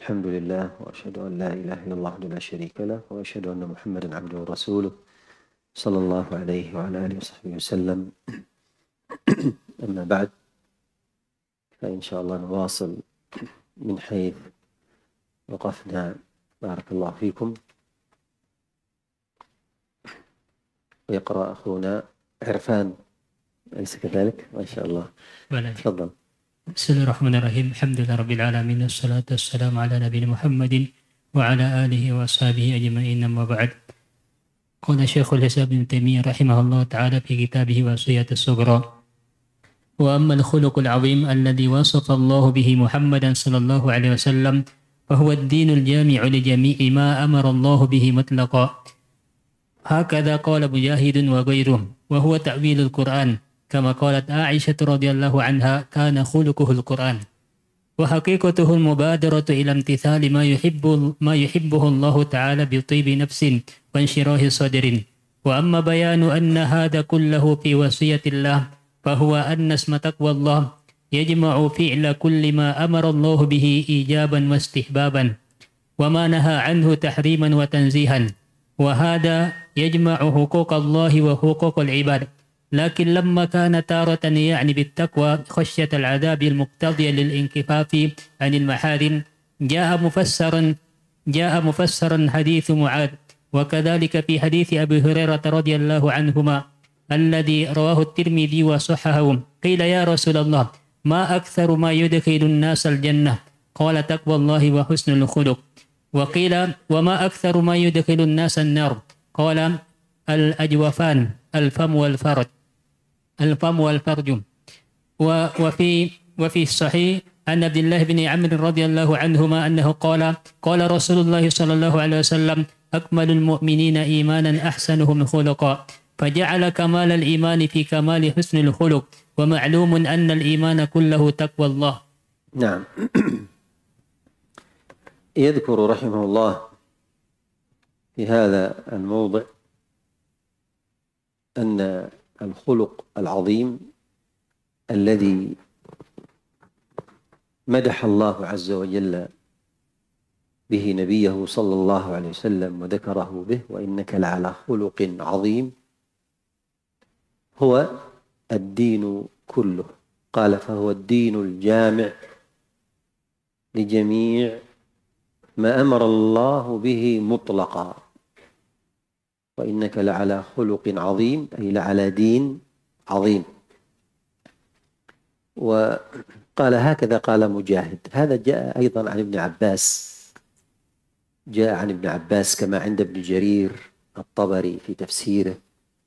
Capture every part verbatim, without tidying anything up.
الحمد لله وأشهد أن لا إله إلا الله وحده لا شريك له وأشهد أن محمدا عبده ورسوله صلى الله عليه وعلى آله وصحبه وسلم. أما بعد، فإن شاء الله نواصل من حيث وقفنا. بارك الله فيكم. ويقرأ أخونا عرفان، أليس كذلك؟ ما شاء الله. بلى. تفضل. بسم الله الرحمن الرحيم. الحمد لله رب العالمين، والصلاة والسلام على نبينا محمد وعلى آله وأصحابه أجمعين. أما بعد، قال شيخ الإسلام ابن تيمية رحمه الله تعالى في كتابه وصية الصغرى: وأما الخلق العظيم الذي وصف الله به محمدا صلى الله عليه وسلم فهو الدين الجامع لجميع ما أمر الله به مطلقا، هكذا قال مجاهد وغيره، وهو تأويل القرآن، كما قالت عائشة رضي الله عنها: كان خلقه القرآن. وحقيقته المبادرة إلى امتثال ما يحب ما يحبه الله تعالى بطيب نفس وانشراح صدر. وأما بيان أن هذا كله في وصية الله فهو أن اسم تقوى الله يجمع فعل كل ما أمر الله به إيجابا واستحبابا، وما نهى عنه تحريما وتنزيها، وهذا يجمع حقوق الله وحقوق العباد. لكن لما كان تارة يعني بالتقوى خشية العذاب المقتضية للانكفاف عن المحارم، جاء مفسرا جاء مفسرا حديث معاذ، وكذلك في حديث أبي هريرة رضي الله عنهما الذي رواه الترمذي وصححه. قيل: يا رسول الله، ما أكثر ما يدخل الناس الجنة؟ قال: تقوى الله وحسن الخلق. وقيل: وما أكثر ما يدخل الناس النار؟ قال: الأجوفان، الفم والفرج الفم والفرج. وفي وفي الصحيح عن عبد الله بن عمرو رضي الله عنهما أنه قال: قال رسول الله صلى الله عليه وسلم: أكمل المؤمنين إيمانا أحسنهم خلقا. فجعل كمال الإيمان في كمال حسن الخلق، ومعلوم أن الإيمان كله تقوى الله. نعم. يذكر رحمه الله في هذا الموضع أن الخلق العظيم الذي مدح الله عز وجل به نبيه صلى الله عليه وسلم وذكره به: وإنك لعلى خلق عظيم، هو الدين كله. قال: فهو الدين الجامع لجميع ما أمر الله به مطلقا. وإنك لعلى خلق عظيم، أي لعلى دين عظيم. وقال هكذا قال مجاهد. هذا جاء أيضا عن ابن عباس، جاء عن ابن عباس كما عند ابن جرير الطبري في تفسيره،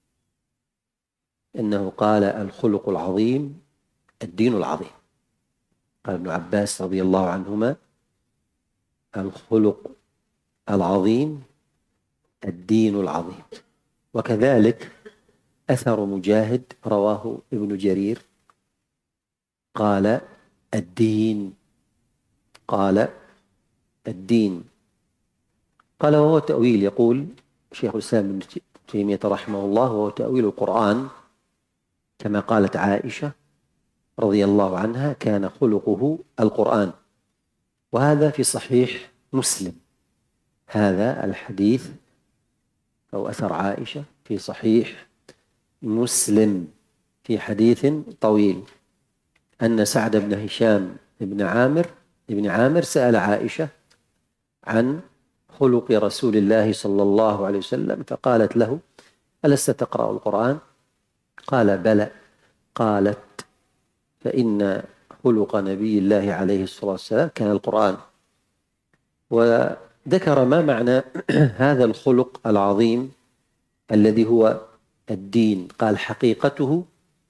إنه قال: الخلق العظيم الدين العظيم. قال ابن عباس رضي الله عنهما: الخلق العظيم الدين العظيم. وكذلك أثر مجاهد رواه ابن جرير قال: الدين قال الدين قال وهو تأويل. يقول شيخ الإسلام ابن تيمية رحمه الله: وهو تأويل القرآن، كما قالت عائشة رضي الله عنها: كان خلقه القرآن. وهذا في صحيح مسلم. هذا الحديث أو أثر عائشة في صحيح مسلم في حديث طويل، أن سعد بن هشام بن عامر ابن عامر سأل عائشة عن خلق رسول الله صلى الله عليه وسلم، فقالت له: ألست تقرأ القرآن؟ قال: بلى. قالت: فإن خلق نبي الله عليه الصلاة والسلام كان القرآن. وذكر ما معنى هذا الخلق العظيم الذي هو الدين. قال: حقيقته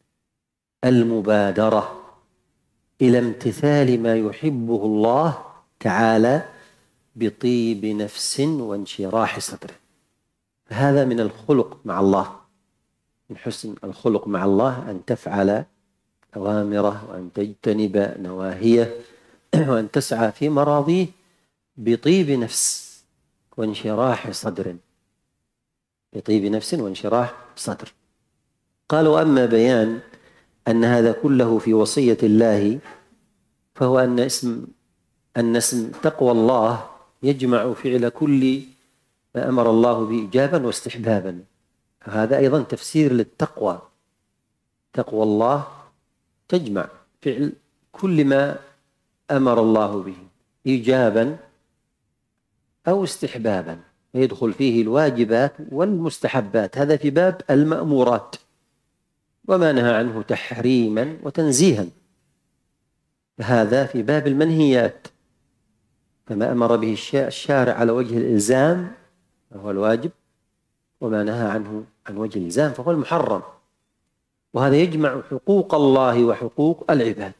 المبادرة إلى امتثال ما يحبه الله تعالى بطيب نفس وانشراح صدر. هذا من الخلق مع الله، من حسن الخلق مع الله أن تفعل أوامره وأن تجتنب نواهيه وأن تسعى في مراضيه بطيب نفس وانشراح صدر بطيب نفس وانشراح صدر. قال: وأما بيان أن هذا كله في وصية الله فهو أن اسم أن اسم تقوى الله يجمع فعل كل ما أمر الله به إيجابا واستحبابا، هذا أيضا تفسير للتقوى. تقوى الله تجمع فعل كل ما أمر الله به إيجابا أو استحبابا، يدخل فيه الواجبات والمستحبات، هذا في باب المأمورات، وما نهى عنه تحريما وتنزيها هذا في باب المنهيات، فما أمر به الشارع على وجه الإلزام فهو الواجب، وما نهى عنه عن وجه الإلزام فهو المحرم، وهذا يجمع حقوق الله وحقوق العباد.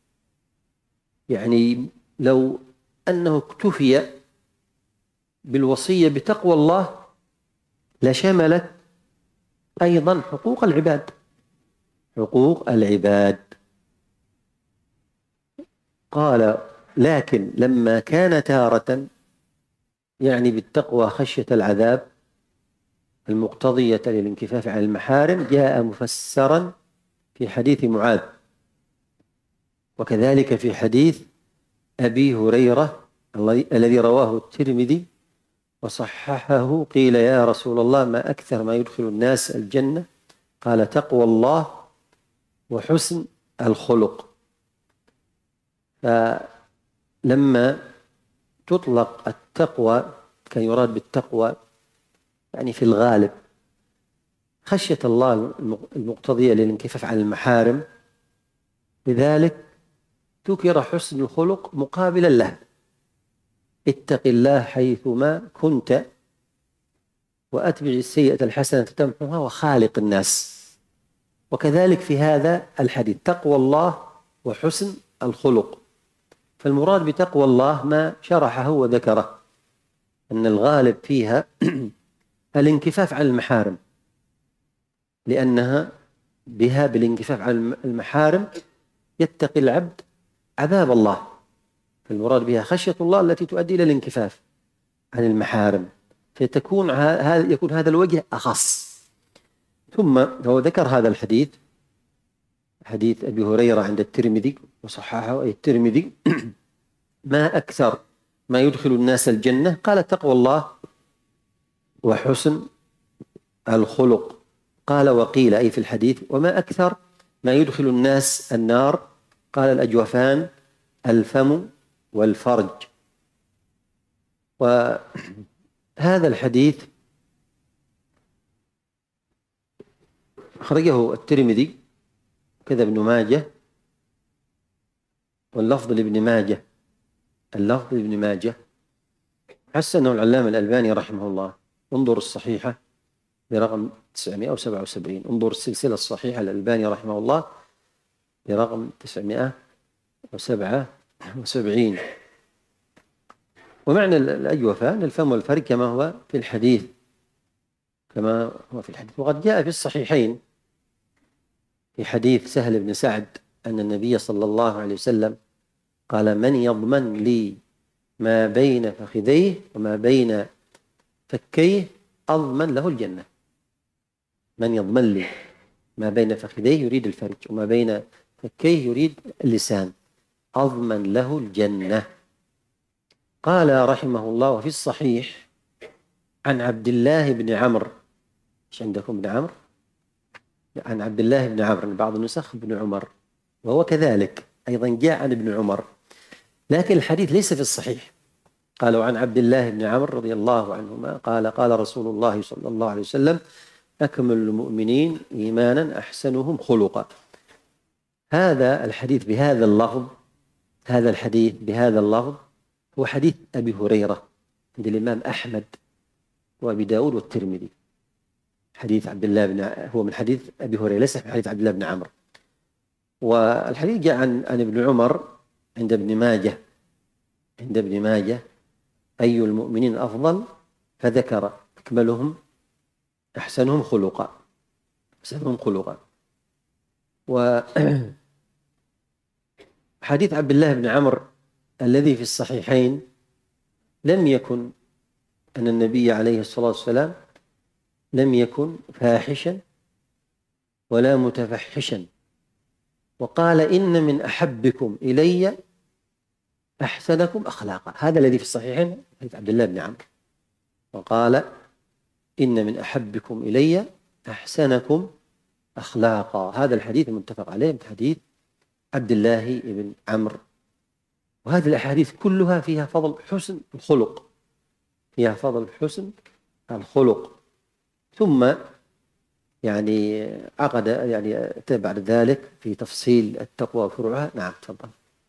يعني لو أنه اكتفي بالوصية بتقوى الله لشملت أيضا حقوق العباد، حقوق العباد. قال لكن لما كان تارة يعني بالتقوى خشية العذاب المقتضية للانكفاف عن المحارم جاء مفسرا في حديث معاذ، وكذلك في حديث أبي هريرة الذي رواه الترمذي وصححه. قيل يا رسول الله ما أكثر ما يدخل الناس الجنة؟ قال تقوى الله وحسن الخلق. فلما تطلق التقوى كان يراد بالتقوى يعني في الغالب خشية الله المقتضية للانكفاف عن المحارم، لذلك ذكر حسن الخلق مقابلا له، اتق الله حيثما كنت وأتبع السيئة الحسنة تمحوها وخالق الناس. وكذلك في هذا الحديث تقوى الله وحسن الخلق، فالمراد بتقوى الله ما شرحه وذكره أن الغالب فيها الانكفاف عن المحارم، لأنها بها بالانكفاف عن المحارم يتقي العبد عذاب الله، فالمراد بها خشية الله التي تؤدي إلى الانكفاف عن المحارم، فتكون هذا يكون هذا الوجه أخص. ثم هو ذكر هذا الحديث حديث أبي هريرة عند الترمذي وصححه أي الترمذي ما أكثر ما يدخل الناس الجنة؟ قال تقوى الله وحسن الخلق. قال وقيل أي في الحديث وما أكثر ما يدخل الناس النار؟ قال الأجوفان الفم والفرج. وهذا الحديث أخرجه الترمذي كذا ابن ماجه، واللفظ لابن ماجه اللفظ لابن ماجه حسنه العلامة الألباني رحمه الله. انظر الصحيحة برقم تسعمائة وسبعة وسبعين، انظر السلسلة الصحيحة الألباني رحمه الله برقم تسعمائة وسبعة وسبعين. ومعنى الأجوفان الفم والفرج كما هو في الحديث كما هو في الحديث وقد جاء في الصحيحين في حديث سهل بن سعد أن النبي صلى الله عليه وسلم قال من يضمن لي ما بين فخذيه وما بين فكيه أضمن له الجنة. من يضمن لي ما بين فخذيه يريد الفرج وما بين فكيه يريد اللسان أضمن له الجنة. قال رحمه الله وفي الصحيح عن عبد الله بن عمرو، ايش عندكم بن عمرو؟ عن عبد الله بن عمرو، بعض النسخ بن عمر، وهو كذلك أيضا جاء عن ابن عمر، لكن الحديث ليس في الصحيح. قالوا عن عبد الله بن عمرو رضي الله عنهما قال قال رسول الله صلى الله عليه وسلم أكمل المؤمنين إيمانا أحسنهم خلقا. هذا الحديث بهذا اللفظ هذا الحديث بهذا اللفظ هو حديث أبي هريرة عند الإمام أحمد وأبي داود والترمذي. حديث عبد الله بن هو من حديث أبي هريرة ليس من حديث عبد الله بن عمرو. والحديث جاء عن عن ابن عمر عند ابن ماجه عند ابن ماجه أي المؤمنين أفضل فذكر أكملهم أحسنهم خلقا أحسنهم خلقا. وحديث عبد الله بن عمرو الذي في الصحيحين لم يكن أن النبي عليه الصلاة والسلام لم يكن فاحشا ولا متفحشا، وقال إن من أحبكم إلي أحسنكم أخلاقا. هذا الذي في الصحيحين حديث عبد الله بن عمرو، وقال إن من أحبكم إلي أحسنكم أخلاقا. هذا الحديث المتفق عليه من حديث عبد الله بن عمرو. وهذه الأحاديث كلها فيها فضل حسن الخلق، فيها فضل حسن الخلق. ثم يعني عقد يعني بعد ذلك في تفصيل التقوى وفروعها. نعم تفضل.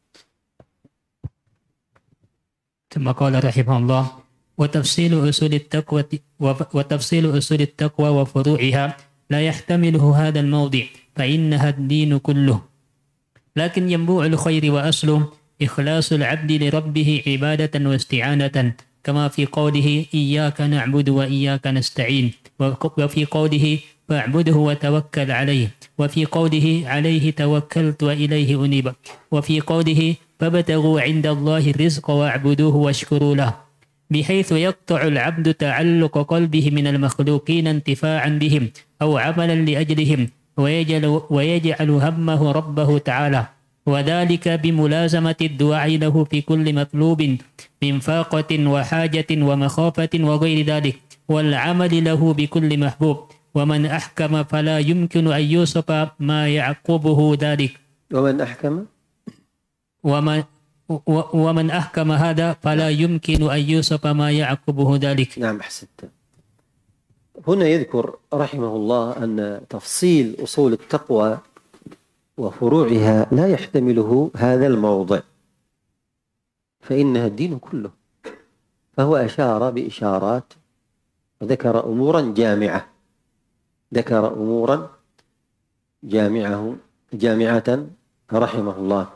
ثم قال رحمه الله: وتفصيل أصول التقوى وتفصيل أصول التقوى وفروعها لا يحتمله هذا الموضع، فإنها الدين كله. لكن ينبوع الخير وأصله إخلاص العبد لربه عبادة واستعانة، كما في قوله: إياك نعبد وإياك نستعين، وفي قوله: فاعبده وتوكل عليه، وفي قوله: عليه توكلت وإليه أنيب، وفي قوله: فابتغوا عند الله الرزق واعبدوه واشكروا له، بحيث يقطع العبد تعلق قلبه من المخلوقين انتفاعا بهم أو عملا لأجلهم، ويجعل, ويجعل همه ربه تعالى، وذلك بملازمة الدعاء له في كل مطلوب من فاقة وحاجة ومخافة وغير ذلك، والعمل له بكل محبوب. ومن أحكم فلا يمكن أن يوصف ما يعقبه ذلك. ومن أحكم ومن ومن أحكم هذا فلا يمكن أن يوصف ما يعقبه ذلك. نعم أحسنت. هنا يذكر رحمه الله أن تفصيل أصول التقوى وفروعها لا يحتمله هذا الموضع، فإنها الدين كله. فهو أشار بإشارات وذكر أمورا جامعة ذكر أمورا جامعة جامعة رحمه الله.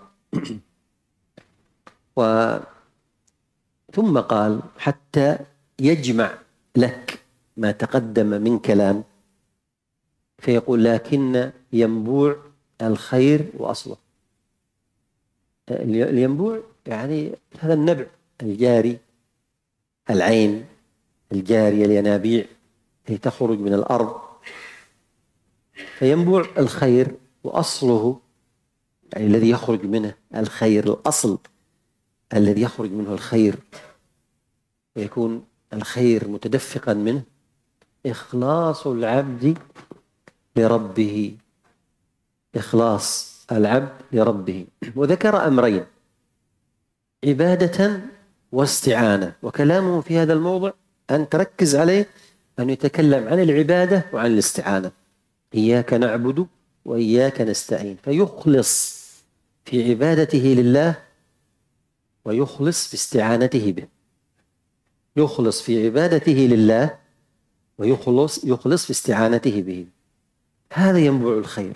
و ثم قال حتى يجمع لك ما تقدم من كلام، فيقول: لكن ينبوع الخير وأصله. الينبوع يعني هذا النبع الجاري، العين الجارية، الينابيع التي تخرج من الأرض. فينبوع الخير وأصله يعني الذي يخرج منه الخير، الأصل الذي يخرج منه الخير ويكون الخير متدفقا منه إخلاص العبد لربه، إخلاص العبد لربه. وذكر أمرين: عبادة واستعانة. وكلامه في هذا الموضع أن تركز عليه أن يتكلم عن العبادة وعن الاستعانة. إياك نعبد وإياك نستعين، فيخلص في عبادته لله ويخلص في استعانته به. يخلص في عبادته لله ويخلص يخلص في استعانته به. هذا ينبوع الخير.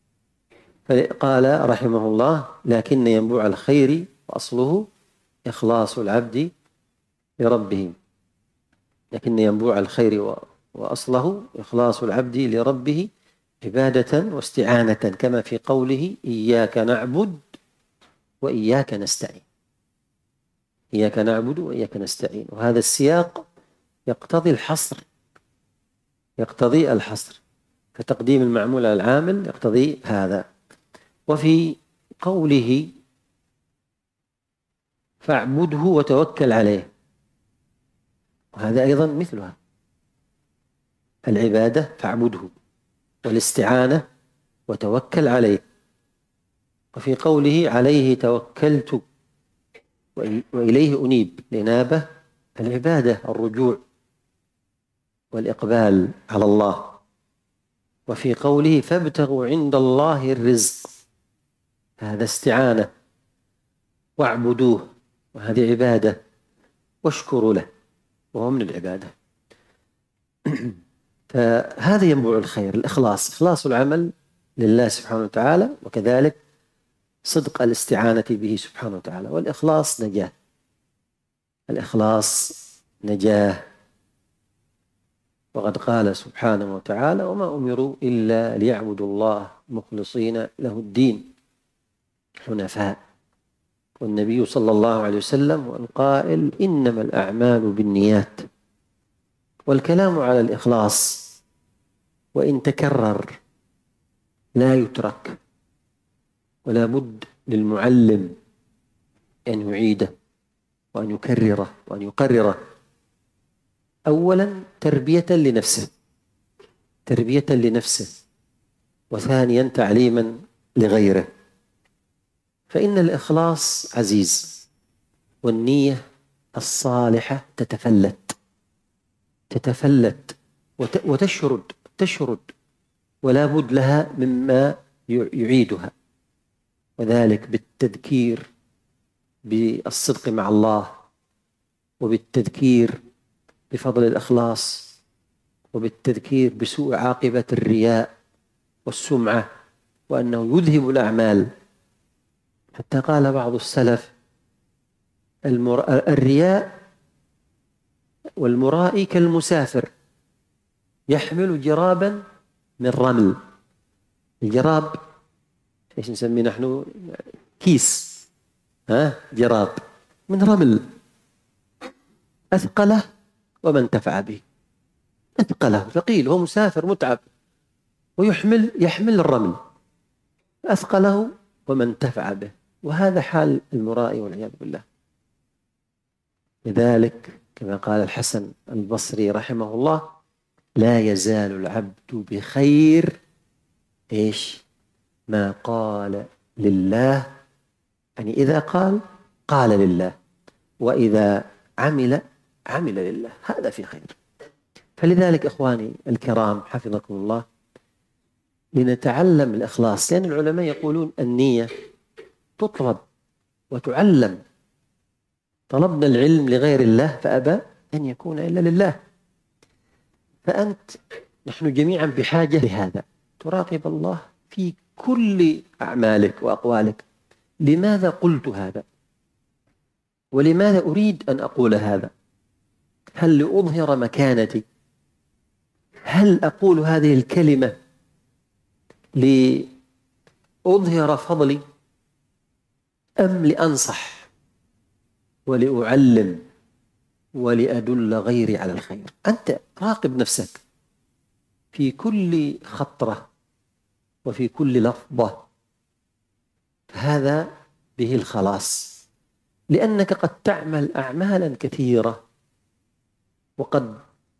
فقال رحمه الله: لكن ينبوع الخير وأصله إخلاص العبد لربه. لكن ينبوع الخير وأصله إخلاص العبد لربه عبادة واستعانة، كما في قوله: إياك نعبد وإياك نستعين. إياك نعبد وإياك نستعين. وهذا السياق يقتضي الحصر يقتضي الحصر فتقديم المعمول على العامل يقتضي هذا. وفي قوله: فاعبده وتوكل عليه، وهذا أيضا مثلها، العبادة فاعبده، والاستعانة وتوكل عليه. وفي قوله: عليه توكلت وإليه أنيب، الإنابة العبادة، الرجوع والإقبال على الله. وفي قوله: فابتغوا عند الله الرزق، هذا استعانة، واعبدوه، وهذه عبادة، واشكروا له، وهو من العبادة. فهذا ينبوع الخير، الإخلاص، إخلاص العمل لله سبحانه وتعالى، وكذلك صدق الاستعانة به سبحانه وتعالى. والإخلاص نجاة، الإخلاص نجاة. وقد قال سبحانه وتعالى: وما أمروا إلا ليعبدوا الله مخلصين له الدين حنفاء. والنبي صلى الله عليه وسلم والقائل: إنما الأعمال بالنيات. والكلام على الإخلاص وإن تكرر لا يترك، ولا بد للمعلم أن يعيده وأن يكرره وأن يقرره. أولا تربية لنفسه تربية لنفسه وثانيا تعليما لغيره. فإن الإخلاص عزيز، والنية الصالحة تتفلت تتفلت وتشرد تشرد ولا بد لها مما يعيدها، وذلك بالتذكير بالصدق مع الله، وبالتذكير بفضل الإخلاص، وبالتذكير بسوء عاقبة الرياء والسمعة، وأنه يذهب الأعمال. حتى قال بعض السلف: الرياء والمرائي كالمسافر يحمل جرابا من رمل. الجراب ايش نسميه نحن؟ كيس، ها جراب من رمل، أثقله وما انتفع به. أثقله ثقيل، هو مسافر متعب ويحمل يحمل الرمل، أثقله وما انتفع به. وهذا حال المرائي والعياذ بالله. لذلك كما قال الحسن البصري رحمه الله: لا يزال العبد بخير إيش ما قال لله، يعني إذا قال قال لله، وإذا عمل عمل لله، هذا في خير. فلذلك إخواني الكرام حفظكم الله، لنتعلم الإخلاص، لأن يعني العلماء يقولون النية تطلب وتعلم. طلبنا العلم لغير الله فأبى أن يكون إلا لله. فأنت نحن جميعا بحاجة لهذا، تراقب الله في كل أعمالك وأقوالك. لماذا قلت هذا؟ ولماذا أريد أن أقول هذا؟ هل لأظهر مكانتي؟ هل أقول هذه الكلمة لأظهر فضلي، أم لأنصح ولأعلم ولأدل غيري على الخير؟ أنت راقب نفسك في كل خطرة وفي كل لفظة، هذا به الخلاص. لأنك قد تعمل أعمالا كثيرة وقد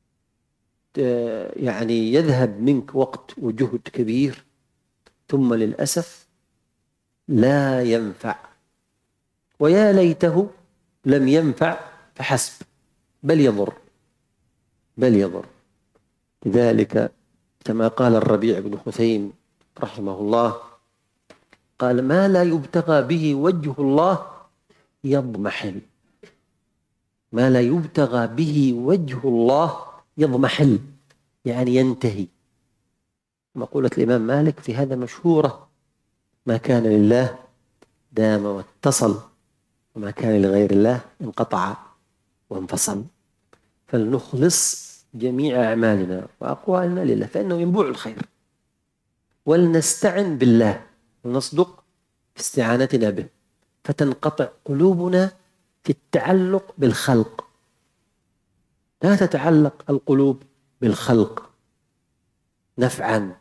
يعني يذهب منك وقت وجهد كبير، ثم للأسف لا ينفع، ويا ليته لم ينفع فحسب، بل يضر بل يضر. لذلك كما قال الربيع بن خثيم رحمه الله، قال: ما لا يبتغى به وجه الله يضمحل. ما لا يبتغى به وجه الله يضمحل، يعني ينتهي. مقولة الإمام مالك في هذا مشهورة: ما كان لله دام واتصل، وما كان لغير الله انقطع وانفصل. فلنخلص جميع أعمالنا وأقوالنا لله، فإنه ينبوع الخير. ولنستعن بالله ونصدق في استعانتنا به، فتنقطع قلوبنا في التعلق بالخلق. لا تتعلق القلوب بالخلق نفعا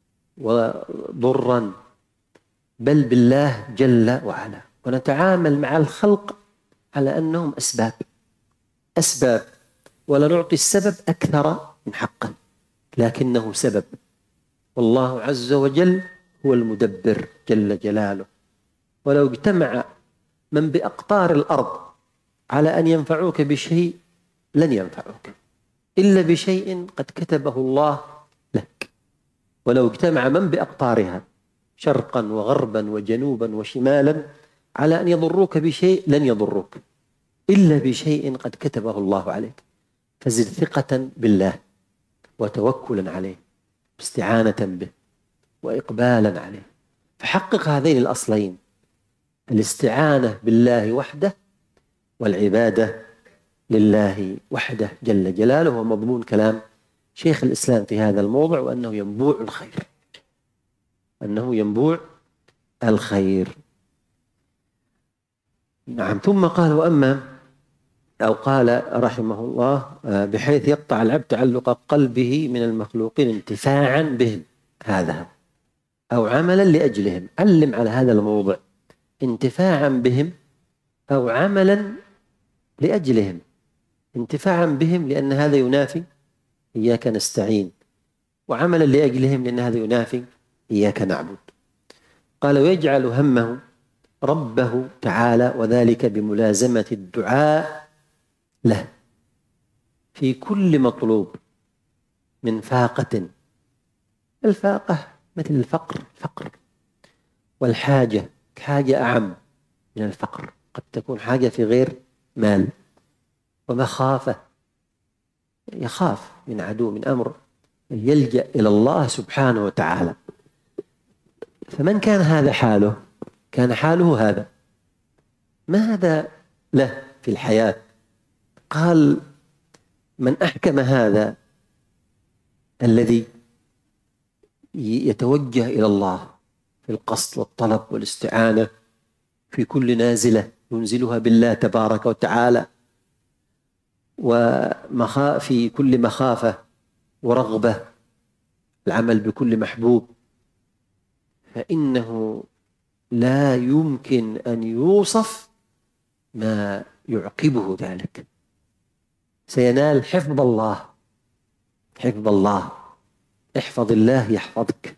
وضرا، بل بالله جل وعلا. ونتعامل مع الخلق على أنهم أسباب أسباب ولا نعطي السبب أكثر من حقه، لكنه سبب. والله عز وجل هو المدبر جل جلاله. ولو اجتمع من بأقطار الأرض على أن ينفعوك بشيء لن ينفعوك إلا بشيء قد كتبه الله لك. ولو اجتمع من بأقطارها شرقا وغربا وجنوبا وشمالا على أن يضروك بشيء لن يضروك إلا بشيء قد كتبه الله عليك. فزد ثقة بالله وتوكلا عليه، استعانة به وإقبالا عليه. فحقق هذين الأصلين: الاستعانة بالله وحده، والعبادة لله وحده جل جلاله. ومضمون كلام شيخ الإسلام في هذا الموضوع، وأنه ينبوع الخير أنه ينبوع الخير. نعم. ثم قال: وأما أو قال رحمه الله: بحيث يقطع العبد تعلق قلبه من المخلوقين انتفاعا بهم، هذا أو عملا لأجلهم. علم على هذا الموضوع: انتفاعا بهم أو عملا لأجلهم انتفاعا بهم، لأن هذا ينافي إياك نستعين، وعملا لأجلهم لأن هذا ينافي إياك نعبد. قال ويجعل همه ربه تعالى، وذلك بملازمة الدعاء له في كل مطلوب من فاقة. الفاقة مثل الفقر فقر، والحاجة حاجة أعم من الفقر، قد تكون حاجة في غير مال، ومخافة يخاف من عدو من أمر، يلجأ إلى الله سبحانه وتعالى. فمن كان هذا حاله كان حاله هذا، ماذا له في الحياة؟ قال من أحكم هذا الذي يتوجه إلى الله في القصد والطلب والاستعانة في كل نازلة ينزلها بالله تبارك وتعالى، وفي كل مخافة ورغبة العمل بكل محبوب، فإنه لا يمكن أن يوصف ما يعقبه ذلك. سينال حفظ الله، حفظ الله، احفظ الله يحفظك،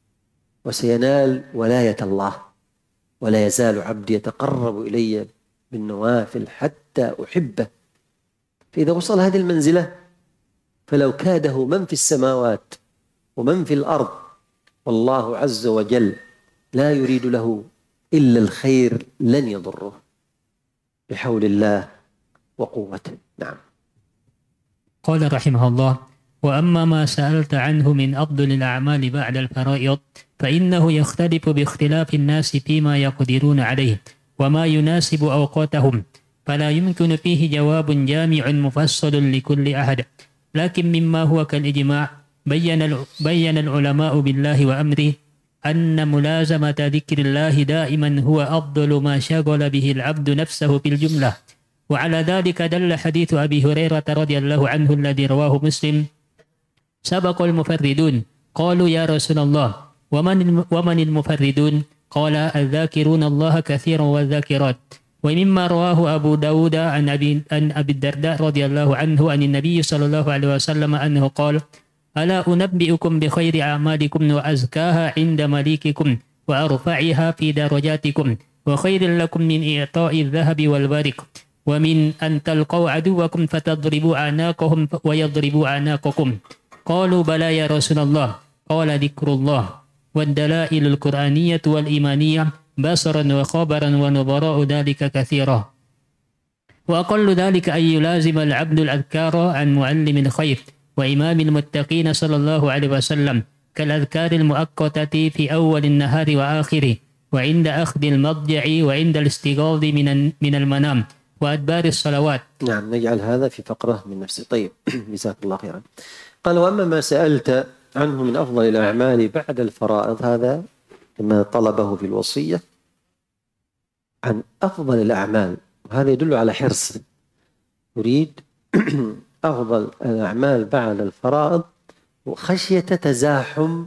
وسينال ولاية الله. ولا يزال عبدي يتقرب إلي بالنوافل حتى أحبه. فإذا وصل هذه المنزلة فلو كاده من في السماوات ومن في الأرض والله عز وجل لا يريد له إلا الخير لن يضره بحول الله وقوته. نعم. قال رحمه الله: وأما ما سألت عنه من أفضل الأعمال بعد الفرائض فإنه يختلف باختلاف الناس فيما يقدرون عليه وما يناسب أوقاتهم، فلا يمكن فيه جواب جامع مفصل لكل أحد. لكن مما هو كالإجماع بين بين العلماء بالله وأمره أن ملازمة ذكر الله دائما هو أفضل ما شغل به العبد نفسه بالجملة. وعلى ذلك دل حديث أبي هريرة رضي الله عنه الذي رواه مسلم: سبق المفردون. قالوا يا رسول الله ومن ومن المفردون؟ قال الذاكرون الله كثيرا والذاكرات. ومما رواه أبو داود عن أبي, عن أبي الدرداء رضي الله عنه عن النبي صلى الله عليه وسلم أنه قال: ألا أنبئكم بخير أعمالكم وأزكاها عند مليككم وأرفعها في درجاتكم وخير لكم من إعطاء الذهب والورق ومن أن تلقوا عدوكم فتضربوا أعناقهم ويضربوا أعناقكم؟ قالوا بلى يا رسول الله. قال ذكر الله والدلائل القرآنية والإيمانية بصرا وخبرا ونظراء ذلك كثيرا. وأقل ذلك أن يلازم العبد الأذكار عن معلم الخير وإمام المتقين صلى الله عليه وسلم، كالأذكار المؤقتة في أول النهار وآخره، وعند أخذ المضجع، وعند الاستيقاظ من من المنام، وأدبار الصلوات. نعم، نجعل هذا في فقرة من نفسه. طيب، جزاك الله خيرا. قال وأما ما سألت عنه من أفضل الأعمال بعد الفرائض، هذا كما طلبه في الوصية عن أفضل الأعمال، وهذا يدل على حرص، يريد أفضل الأعمال بعد الفرائض وخشية تزاحم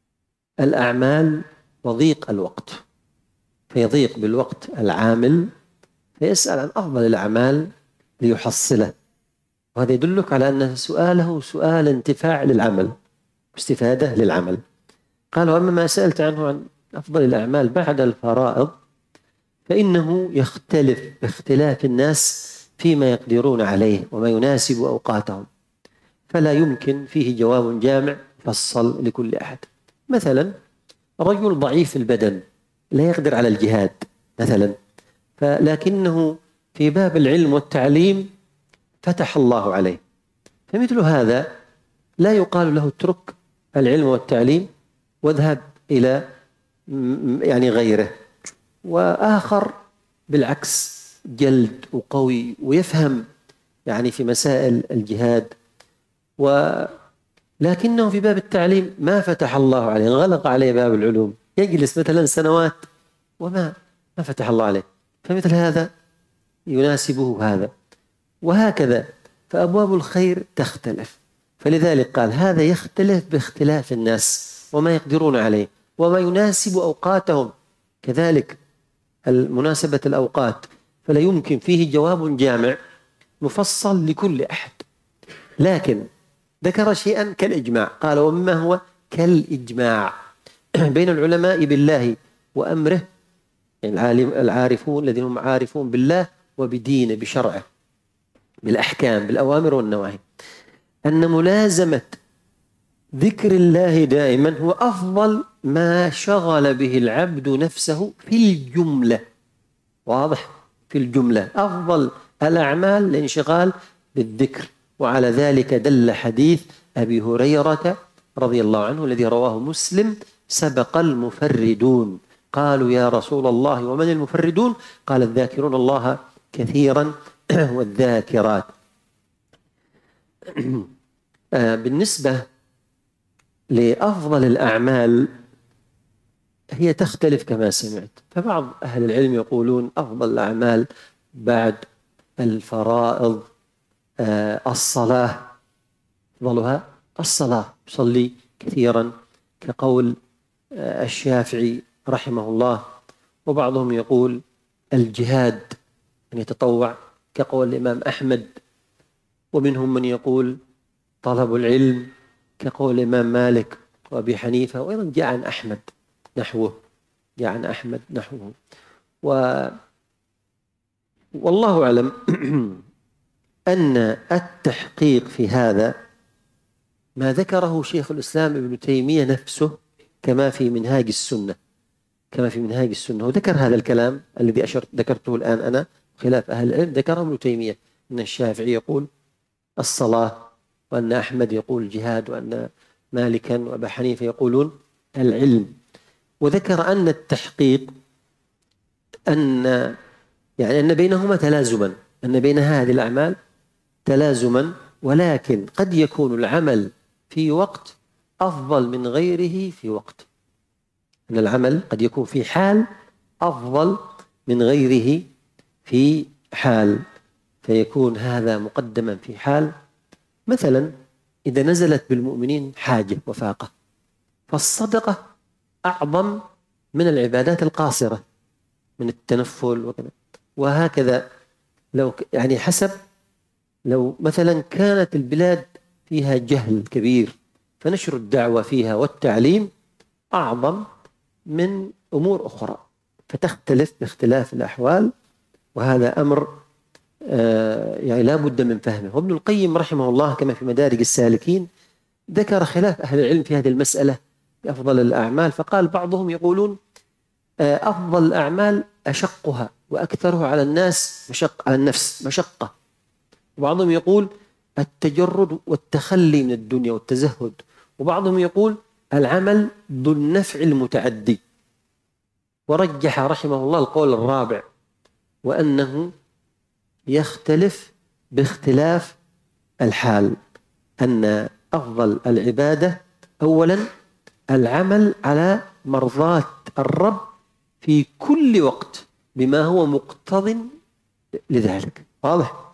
الأعمال وضيق الوقت، فيضيق بالوقت العامل، فيسأل عن أفضل الأعمال ليحصله. وهذا يدلك على أن سؤاله سؤال انتفاع للعمل واستفادة للعمل. قال وأما ما سألت عنه عن أفضل الأعمال بعد الفرائض فإنه يختلف باختلاف الناس فيما يقدرون عليه وما يناسب أوقاتهم، فلا يمكن فيه جواب جامع فصل لكل أحد. مثلا رجل ضعيف البدن لا يقدر على الجهاد مثلا، فلكنه في باب العلم والتعليم فتح الله عليه، فمثل هذا لا يقال له اترك العلم والتعليم واذهب إلى يعني غيره. وآخر بالعكس جلد وقوي ويفهم يعني في مسائل الجهاد، ولكنه في باب التعليم ما فتح الله عليه، غلق عليه باب العلوم، يجلس مثلا سنوات وما ما فتح الله عليه، فمثل هذا يناسبه هذا، وهكذا. فأبواب الخير تختلف، فلذلك قال هذا يختلف باختلاف الناس وما يقدرون عليه وما يناسب أوقاتهم، كذلك المناسبة الأوقات. فلا يمكن فيه جواب جامع مفصل لكل أحد، لكن ذكر شيئا كالإجماع، قال ومما هو كالإجماع بين العلماء بالله وأمره، يعني العارفون الذين هم عارفون بالله وبدينه بشرعه بالأحكام بالأوامر والنواهي، أن ملازمة ذكر الله دائما هو أفضل ما شغل به العبد نفسه في الجملة. واضح؟ في الجملة أفضل الأعمال الانشغال بالذكر، وعلى ذلك دل حديث أبي هريرة رضي الله عنه الذي رواه مسلم: سبق المفردون. قالوا يا رسول الله ومن المفردون؟ قال الذاكرون الله كثيرا والذاكرات. بالنسبة لأفضل الأعمال هي تختلف كما سمعت، فبعض أهل العلم يقولون أفضل الأعمال بعد الفرائض الصلاة، أفضلها الصلاة، يصلي كثيرا كقول الشافعي رحمه الله، وبعضهم يقول الجهاد أن يتطوع كقول الإمام أحمد، ومنهم من يقول طلب العلم كقول الإمام مالك وأبي حنيفة، وأيضا جاء عن أحمد نحوه، جاء عن أحمد نحوه. و والله أعلم أن التحقيق في هذا ما ذكره شيخ الإسلام ابن تيمية نفسه كما في منهاج السنة، كما في منهاج السنة، وذكر هذا الكلام الذي أشرت ذكرته الآن أنا خلاف أهل العلم، ذكره ابن تيمية أن الشافعي يقول الصلاة، وأن أحمد يقول الجهاد، وأن مالكا وأبا حنيفة يقولون العلم. وذكر أن التحقيق أن يعني أن بينهما تلازما، أن بين هذه الأعمال تلازما، ولكن قد يكون العمل في وقت أفضل من غيره في وقت، أن العمل قد يكون في حال أفضل من غيره في حال، فيكون هذا مقدما في حال. مثلا إذا نزلت بالمؤمنين حاجة وفاقة فالصدقة أعظم من العبادات القاصرة من التنفل وكذا، وهكذا لو يعني حسب لو مثلا كانت البلاد فيها جهل كبير فنشر الدعوة فيها والتعليم أعظم من أمور أخرى، فتختلف باختلاف الأحوال، وهذا أمر يعني لا بد من فهمه. وابن القيم رحمه الله كما في مدارج السالكين ذكر خلاف أهل العلم في هذه المسألة بأفضل الأعمال، فقال بعضهم يقولون أفضل الأعمال أشقها وأكثرها على الناس مشق على النفس مشقة، وبعضهم يقول التجرد والتخلي من الدنيا والتزهد، وبعضهم يقول العمل ذو النفع المتعدي، ورجح رحمه الله القول الرابع، وأنه يختلف باختلاف الحال، أن أفضل العبادة أولا العمل على مرضاة الرب في كل وقت بما هو مقتض لذلك. واضح؟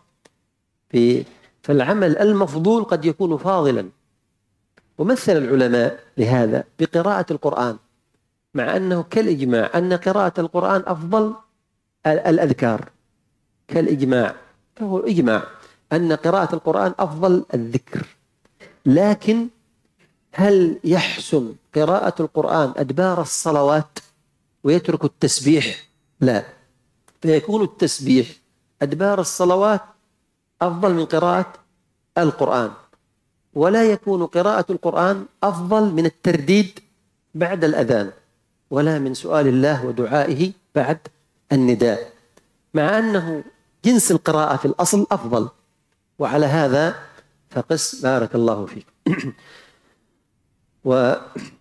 فالعمل المفضول قد يكون فاضلا، ومثل العلماء لهذا بقراءة القرآن، مع أنه كالإجماع أن قراءة القرآن أفضل الأذكار، كالإجماع، فهو إجماع أن قراءة القرآن أفضل الذكر، لكن هل يحسن قراءة القرآن أدبار الصلوات ويترك التسبيح؟ لا، فيكون التسبيح أدبار الصلوات أفضل من قراءة القرآن، ولا يكون قراءة القرآن أفضل من الترديد بعد الأذان، ولا من سؤال الله ودعائه بعد النداء، مع أنه جنس القراءة في الأصل أفضل. وعلى هذا فقس بارك الله فيك. و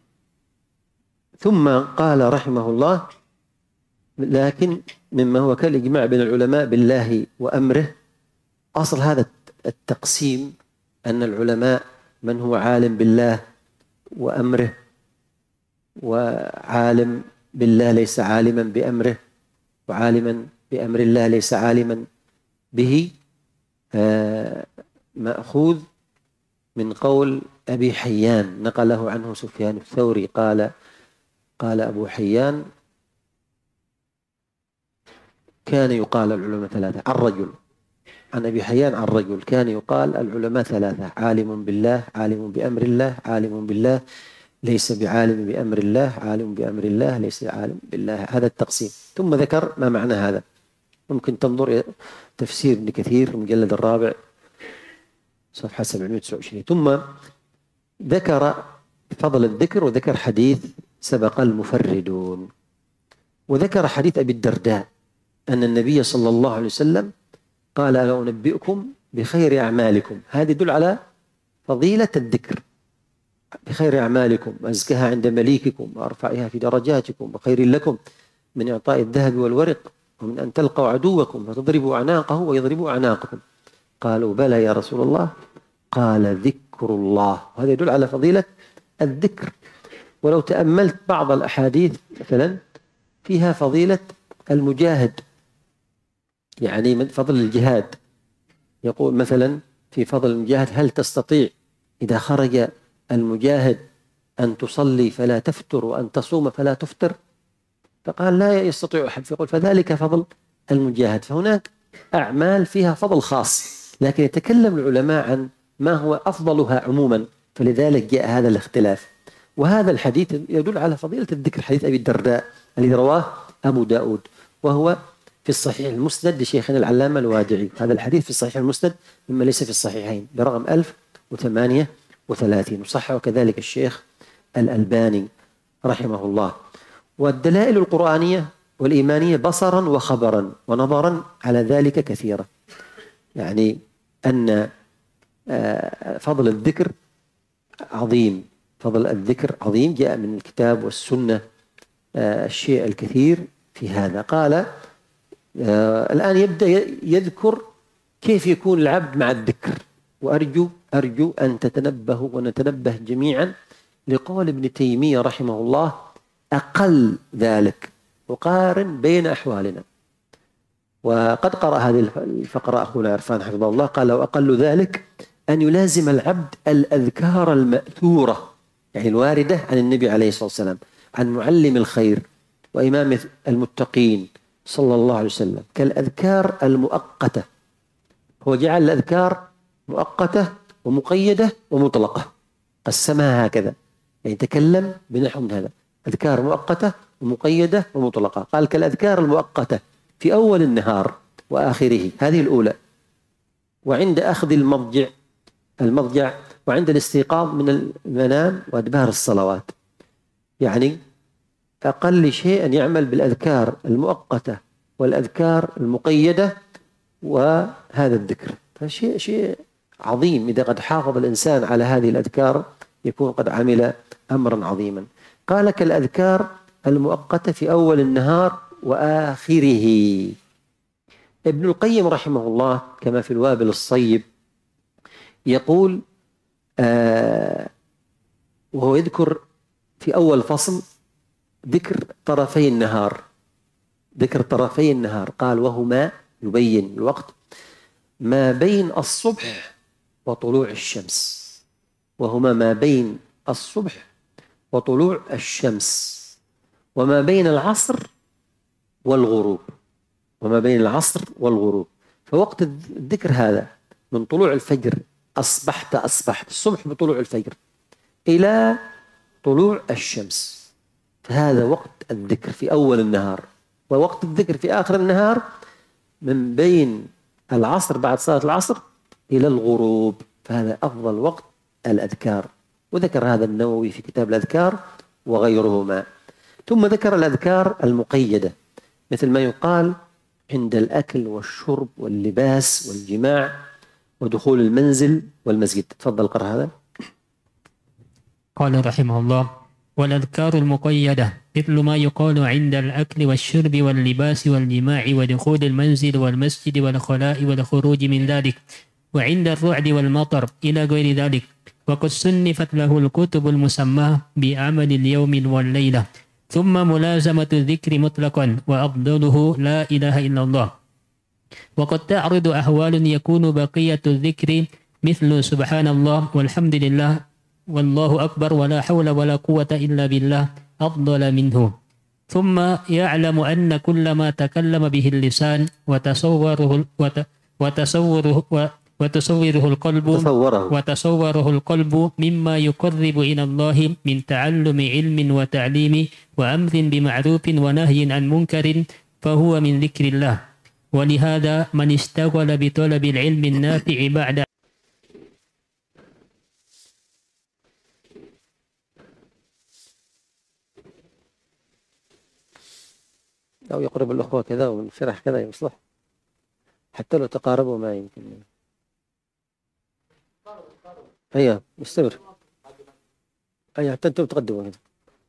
ثم قال رحمه الله لكن مما هو كالإجماع بين العلماء بالله وأمره، أصل هذا التقسيم أن العلماء من هو عالم بالله وأمره، وعالم بالله ليس عالما بأمره، وعالما بأمر الله ليس عالما به، مأخوذ من قول أبي حيان نقله عنه سفيان الثوري، قال قال أبو حيان كان يقال العلماء ثلاثة عن رجل، عن أبي حيان عن رجل كان يقال العلماء ثلاثة: عالم بالله، عالم بأمر الله، عالم بالله ليس بعالم بأمر الله، عالم بأمر الله ليس عالم بالله. هذا التقسيم. ثم ذكر ما معنى هذا. ممكن تنظر إلى تفسير ابن كثير المجلد الرابع صفحة سبعمائة وتسعة وعشرين. ثم ذكر فضل الذكر، وذكر حديث سبق المفردون، وذكر حديث أبي الدرداء أن النبي صلى الله عليه وسلم قال: ألا أنبئكم بخير أعمالكم. هذا يدل على فضيلة الذكر. بخير أعمالكم أزكها عند مليككم وأرفعها في درجاتكم وخير لكم من إعطاء الذهب والورق ومن أن تلقوا عدوكم فتضربوا أعناقه ويضربوا أعناقكم. قالوا: بلى يا رسول الله. قال: ذكر الله. وهذا يدل على فضيلة الذكر. ولو تأملت بعض الأحاديث مثلا فيها فضيلة المجاهد، يعني من فضل الجهاد. يقول مثلا في فضل المجاهد: هل تستطيع إذا خرج المجاهد أن تصلي فلا تفتر وأن تصوم فلا تفطر؟ فقال: لا يستطيع أحد. فيقول: فذلك فضل المجاهد. فهناك أعمال فيها فضل خاص، لكن يتكلم العلماء عن ما هو أفضلها عموما، فلذلك جاء هذا الاختلاف. وهذا الحديث يدل على فضيلة الذكر، حديث أبي الدرداء الذي رواه أبو داود، وهو في الصحيح المسند لشيخنا العلامة الوادعي. هذا الحديث في الصحيح المسند مما ليس في الصحيحين برقم ألف وثمانية وثلاثين، وصححه كذلك الشيخ الألباني رحمه الله. والدلائل القرآنية والإيمانية بصرا وخبرا ونظرا على ذلك كثيرة. يعني أن فضل الذكر عظيم، فضل الذكر عظيم، جاء من الكتاب والسنة الشيء الكثير في هذا. قال الآن يبدأ يذكر كيف يكون العبد مع الذكر. وأرجو أرجو أن تتنبهوا ونتنبه جميعا لقول ابن تيمية رحمه الله: أقل ذلك، وقارن بين أحوالنا. وقد قرأ هذه الفقرة أخونا عرفان حفظه الله، قال: وأقل ذلك أن يلازم العبد الأذكار المأثورة، يعني الواردة عن النبي عليه الصلاة والسلام، عن معلم الخير وإمام المتقين صلى الله عليه وسلم، كالأذكار المؤقتة. هو جعل الأذكار مؤقتة ومقيدة ومطلقة، قسمها هكذا، يعني تكلم بنحو من هذا: أذكار مؤقتة ومقيدة ومطلقة. قال: كالأذكار المؤقتة في أول النهار وآخره، هذه الأولى، وعند أخذ المضجع المضجع وعند الاستيقاظ من المنام وأدبار الصلوات. يعني أقل شيء أن يعمل بالأذكار المؤقتة والأذكار المقيدة وهذا الذكر. فشيء شيء عظيم. إذا قد حافظ الإنسان على هذه الأذكار يكون قد عمل أمرا عظيما. قال: كالأذكار المؤقتة في أول النهار وآخره. ابن القيم رحمه الله كما في الوابل الصيب يقول آه وهو يذكر في أول فصل ذكر طرفي النهار، ذكر طرفي النهار. قال: وهما، يبين الوقت، ما بين الصبح وطلوع الشمس. وهما ما بين الصبح وطلوع الشمس، وما بين العصر والغروب، وما بين العصر والغروب. فوقت الذكر هذا من طلوع الفجر، أصبحت أصبحت الصبح بطلوع الفجر إلى طلوع الشمس، فهذا وقت الذكر في أول النهار. ووقت الذكر في آخر النهار من بين العصر، بعد صلاة العصر، إلى الغروب، فهذا أفضل وقت الأذكار. وذكر هذا النووي في كتاب الأذكار وغيرهما. ثم ذكر الأذكار المقيدة، مثل ما يقال عند الأكل والشرب واللباس والجماع ودخول المنزل والمسجد. تفضل قرأ هذا. قال رحمه الله: والأذكار المقيدة مثل ما يقال عند الأكل والشرب واللباس والجماع ودخول المنزل والمسجد والخلاء والخروج من ذلك، وعند الرعد والمطر إلى غير ذلك. وقد صنفت له الكتب المسماة بعمل اليوم والليلة. ثم ملازمة الذكر مطلقا، وأفضله لا إله إلا الله. وقد تعرض أحوال يكون بقية الذكر مثل سبحان الله والحمد لله والله أكبر ولا حول ولا قوة إلا بالله أفضل منه. ثم يعلم أن كل ما تكلم به اللسان وتصوره وت- وتصوره وتصوره القلب تصوره وتصوره القلب مما يقرب إلى الله من تعلم علم وتعليم وأمر بمعروف ونهي عن منكر فهو من ذكر الله. ولهذا من اشتغل بطلب العلم النافع بعد أو يقرب الأخوة كذا والفرح كذا يصلح، حتى لو تقاربوا ما يمكن. هيا مستمر. هيا حتى أنتم تقدموا هنا.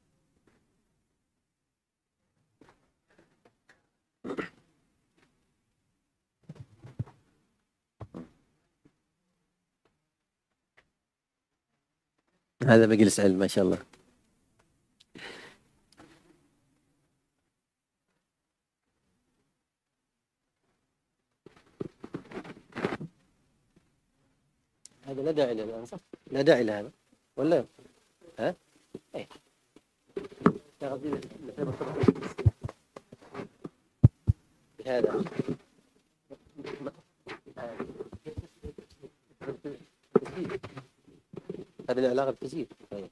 هذا مجلس علم ما شاء الله. هذا لا داعي له الآن صح؟ لا داعي لهذا ولا ها؟ أي. بهذا هذا له علاقة بالتسجيل.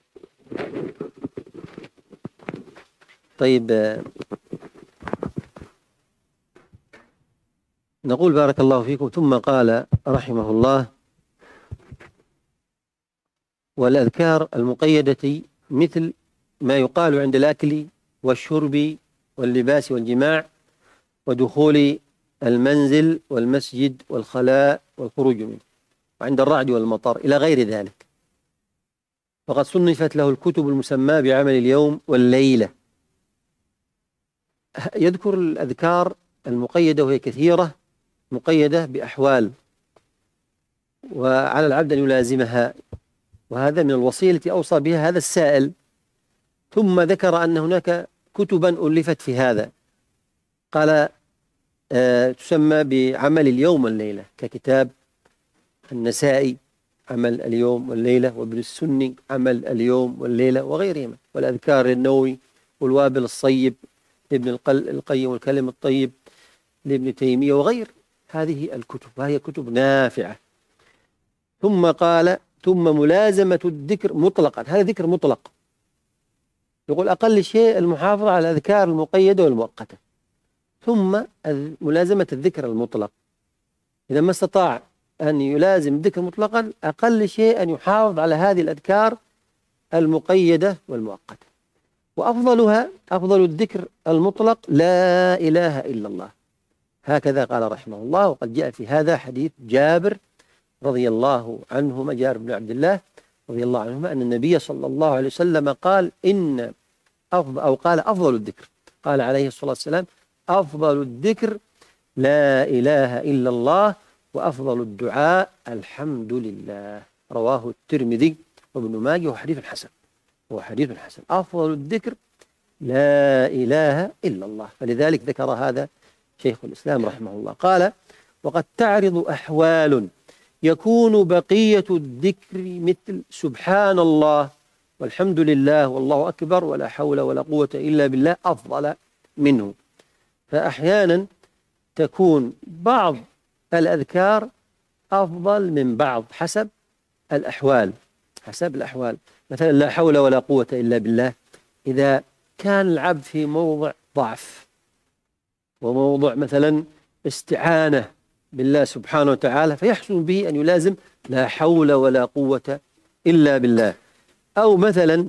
طيب نقول بارك الله فيكم. ثم قال رحمه الله: والأذكار المقيدة مثل ما يقال عند الأكل والشرب واللباس والجماع ودخول المنزل والمسجد والخلاء والخروج منه وعند الرعد والمطر إلى غير ذلك. وقد صنفت له الكتب المسمى بعمل اليوم والليلة. يذكر الأذكار المقيدة وهي كثيرة، مقيدة بأحوال، وعلى العبد أن يلازمها، وهذا من الوصية التي أوصى بها هذا السائل. ثم ذكر أن هناك كتبا ألفت في هذا، قال آه تسمى بعمل اليوم والليلة، ككتاب النسائي عمل اليوم والليلة، وابن السني عمل اليوم والليلة وغيرهما، والأذكار النووي والوابل الصيب لابن القيم والكلم الطيب لابن تيمية وغير هذه الكتب، وهي كتب نافعة. ثم قال: ثم ملازمة الذكر مطلقا، هذا ذكر مطلق، يقول أقل شيء المحافظة على الأذكار المقيدة والمؤقتة، ثم ملازمة الذكر المطلق. إذا ما استطاع أن يلازم الذكر مطلقا، أقل شيء أن يحافظ على هذه الأذكار المقيدة والمؤقتة. وأفضلها أفضل الذكر المطلق لا إله إلا الله، هكذا قال رحمه الله. وقد جاء في هذا حديث جابر رضي الله عنهما، جابر بن عبد الله رضي الله عنهما، أن النبي صلى الله عليه وسلم قال: إن أفضل أو قال أفضل الذكر، قال عليه الصلاة والسلام: أفضل الذكر لا إله إلا الله، وأفضل الدعاء الحمد لله. رواه الترمذي وابن ماجه وحديث حسن، هو حديث حسن. أفضل الذكر لا إله إلا الله، فلذلك ذكر هذا شيخ الإسلام رحمه الله. قال: وقد تعرض أحوال يكون بقية الذكر مثل سبحان الله والحمد لله والله أكبر ولا حول ولا قوة إلا بالله أفضل منه. فأحيانا تكون بعض الأذكار أفضل من بعض حسب الأحوال، حسب الأحوال. مثلا لا حول ولا قوة إلا بالله، إذا كان العبد في موضع ضعف وموضع مثلا استعانة بالله سبحانه وتعالى، فيحسن به أن يلازم لا حول ولا قوة إلا بالله. أو مثلا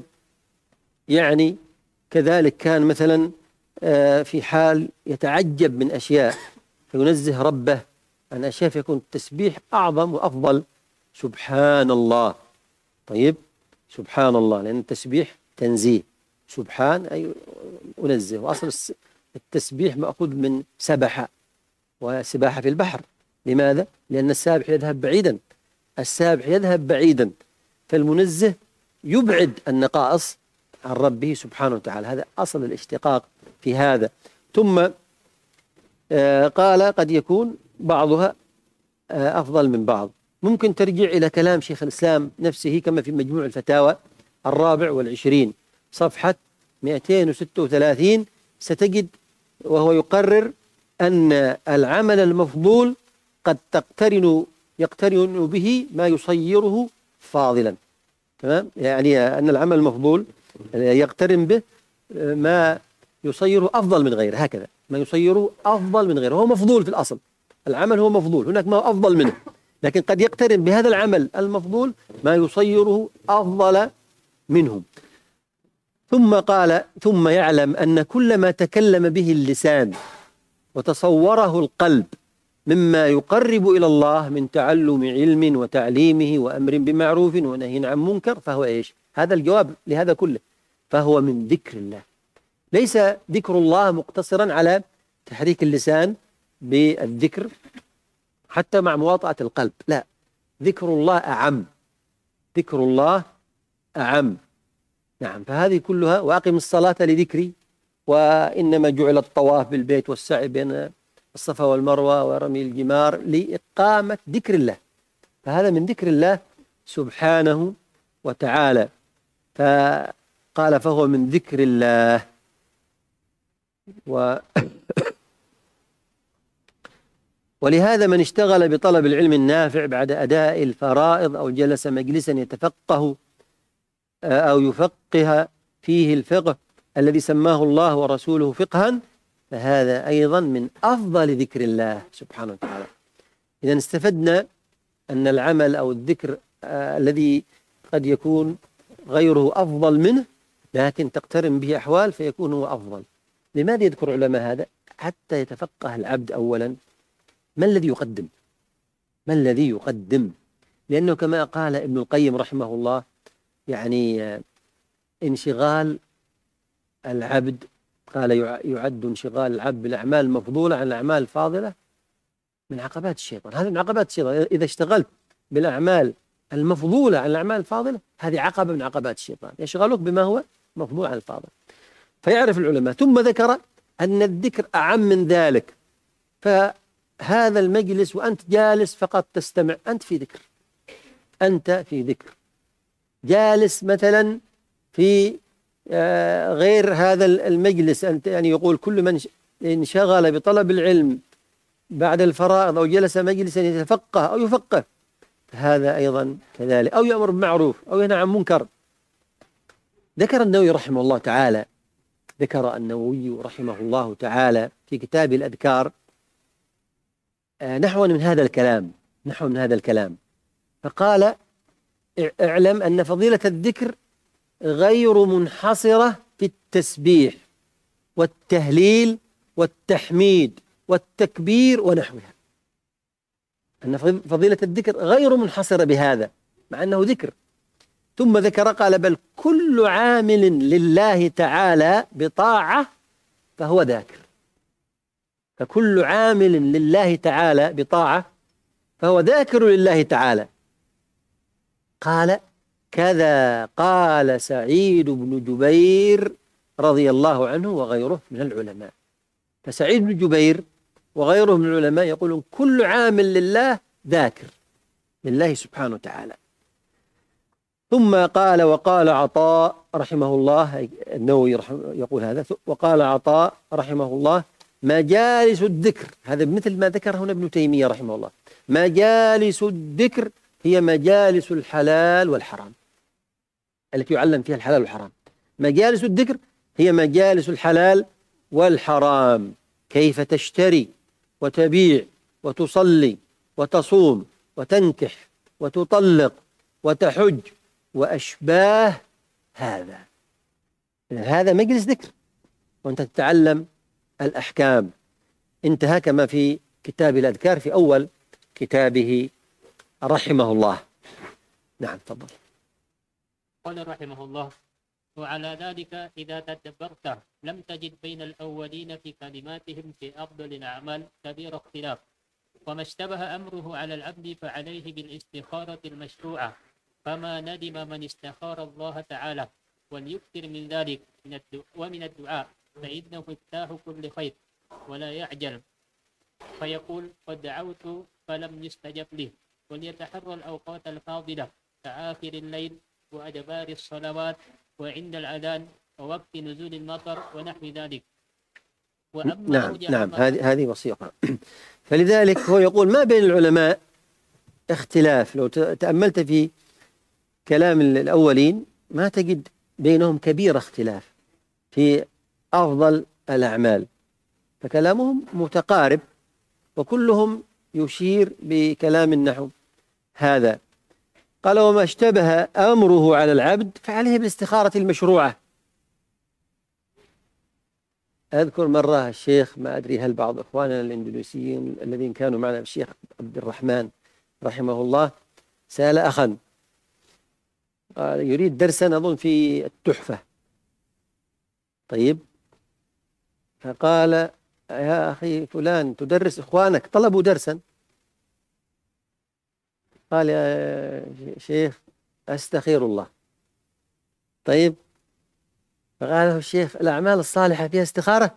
يعني كذلك كان مثلا في حال يتعجب من أشياء فينزه ربه عن أشياء، فيكون التسبيح أعظم وأفضل. سبحان الله، طيب سبحان الله، لأن التسبيح تنزيه، سبحان أي أنزه، وأصل التسبيح مأخوذ من سبح، وسباحة في البحر. لماذا؟ لأن السابح يذهب بعيدا، السابح يذهب بعيدا، فالمنزه يبعد النقائص عن ربه سبحانه وتعالى، هذا أصل الاشتقاق في هذا. ثم آه قال: قد يكون بعضها آه أفضل من بعض. ممكن ترجع إلى كلام شيخ الإسلام نفسه كما في مجموع الفتاوى الرابع والعشرين صفحة مئتين وستة وثلاثين، ستجد وهو يقرر أن العمل المفضول قد تقترن يقترن به ما يصيره فاضلا. تمام؟ يعني أن العمل المفضول يقترن به ما يصيره أفضل من غيره، هكذا ما يصيره أفضل من غيره. هو مفضول في الأصل، العمل هو مفضول، هناك ما هو أفضل منه، لكن قد يقترن بهذا العمل المفضول ما يصيره أفضل منه. ثم قال ثم يعلم أن كل ما تكلم به اللسان وتصوره القلب مما يقرب إلى الله من تعلم علم وتعليمه وأمر بمعروف ونهي عن منكر فهو إيش؟ هذا الجواب لهذا كله، فهو من ذكر الله. ليس ذكر الله مقتصرا على تحريك اللسان بالذكر حتى مع مواطأة القلب، لا، ذكر الله أعم، ذكر الله أعم. نعم، فهذه كلها. وأقم الصلاة لذكري، وإنما جعل الطواف بالبيت والسعي بين الصفا والمروة ورمي الجمار لإقامة ذكر الله، فهذا من ذكر الله سبحانه وتعالى. فقال فهو من ذكر الله. و ولهذا من اشتغل بطلب العلم النافع بعد أداء الفرائض أو جلس مجلسا يتفقه أو يفقه فيه الفقه الذي سماه الله ورسوله فقها، فهذا أيضا من أفضل ذكر الله سبحانه وتعالى. إذا استفدنا أن العمل أو الذكر آه الذي قد يكون غيره أفضل منه لكن تقترن به أحوال فيكون هو أفضل. لماذا يذكر علماء هذا؟ حتى يتفقه العبد أولا ما الذي يقدم، ما الذي يقدم، لأنه كما قال ابن القيم رحمه الله، يعني آه انشغال العبد، قال يعد انشغال العبد بالأعمال المفضولة عن الأعمال الفاضلة من عقبات الشيطان. هذه من عقبات الشيطان، إذا اشتغلت بالأعمال المفضولة عن الأعمال الفاضلة هذه عقبة من عقبات الشيطان، يشغلك بما هو مفضول عن الفاضل. فيعرف العلماء. ثم ذكر أن الذكر أعم من ذلك، فهذا المجلس وأنت جالس فقط تستمع، أنت في ذكر، أنت في ذكر. جالس مثلا في غير هذا المجلس، أنت يعني يقول كل من انشغل بطلب العلم بعد الفرائض أو جلس مجلسا يتفقه أو يفقه هذا أيضا كذلك، أو يأمر بالمعروف أو ينهى عن منكر. ذكر النووي رحمه الله تعالى ذكر النووي رحمه الله تعالى في كتاب الأذكار نحو من هذا الكلام نحو من هذا الكلام فقال: اعلم أن فضيلة الذكر غير منحصرة في التسبيح والتهليل والتحميد والتكبير ونحوها. أن فضيلة الذكر غير منحصرة بهذا، مع أنه ذكر. ثم ذكر قال: بل كل عامل لله تعالى بطاعة فهو ذاكر. فكل عامل لله تعالى بطاعة فهو ذاكر لله تعالى. قال: كذا قال سعيد بن جبير رضي الله عنه وغيره من العلماء. فسعيد بن جبير وغيره من العلماء يقولون كل عامل لله ذاكر لله سبحانه وتعالى. ثم قال: وقال عطاء رحمه الله، النووي يقول هذا، وقال عطاء رحمه الله: مجالس الذكر، هذا مثل ما ذكر هنا ابن تيمية رحمه الله، مجالس الذكر هي مجالس الحلال والحرام التي يعلم فيها الحلال والحرام. مجالس الذكر هي مجالس الحلال والحرام، كيف تشتري وتبيع وتصلي وتصوم وتنكح وتطلق وتحج وأشباه هذا. هذا مجلس ذكر وأنت تتعلم الأحكام. انتهى كما في كتاب الأذكار في أول كتابه رحمه الله. نعم، تفضل. قال رحمه الله: وعلى ذلك إذا تدبرت لم تجد بين الأولين في كلماتهم في أفضل الأعمال كبير اختلاف، وما اشتبه أمره على العبد فعليه بالاستخارة المشروعة، فما ندم من استخار الله تعالى، وليكثر من ذلك من الدعاء ومن الدعاء، فإنه مفتاح كل خير، ولا يعجل فيقول قد دعوت فلم يستجب لي، وليتحرى الأوقات الفاضلة كآخر الليل وأدبار الصلوات وعند الأذان ووقت نزول المطر ونحو ذلك. نعم نعم هذه هذه وصية أخرى. فلذلك هو يقول ما بين العلماء اختلاف، لو تأملت في كلام الأولين ما تجد بينهم كبير اختلاف في أفضل الأعمال، فكلامهم متقارب وكلهم يشير بكلام النحو هذا. قال وما اشتبه أمره على العبد فعليه بالاستخارة المشروعة. أذكر مرة الشيخ، ما أدري هل بعض إخواننا الإندونيسيين الذين كانوا معنا، الشيخ عبد الرحمن رحمه الله، سأل أخا قال يريد درسا أظن في التحفة، طيب، فقال يا أخي فلان تدرس إخوانك طلبوا درسا، قال يا شيخ أستخير الله. طيب، فقال له الشيخ الأعمال الصالحة فيها استخارة؟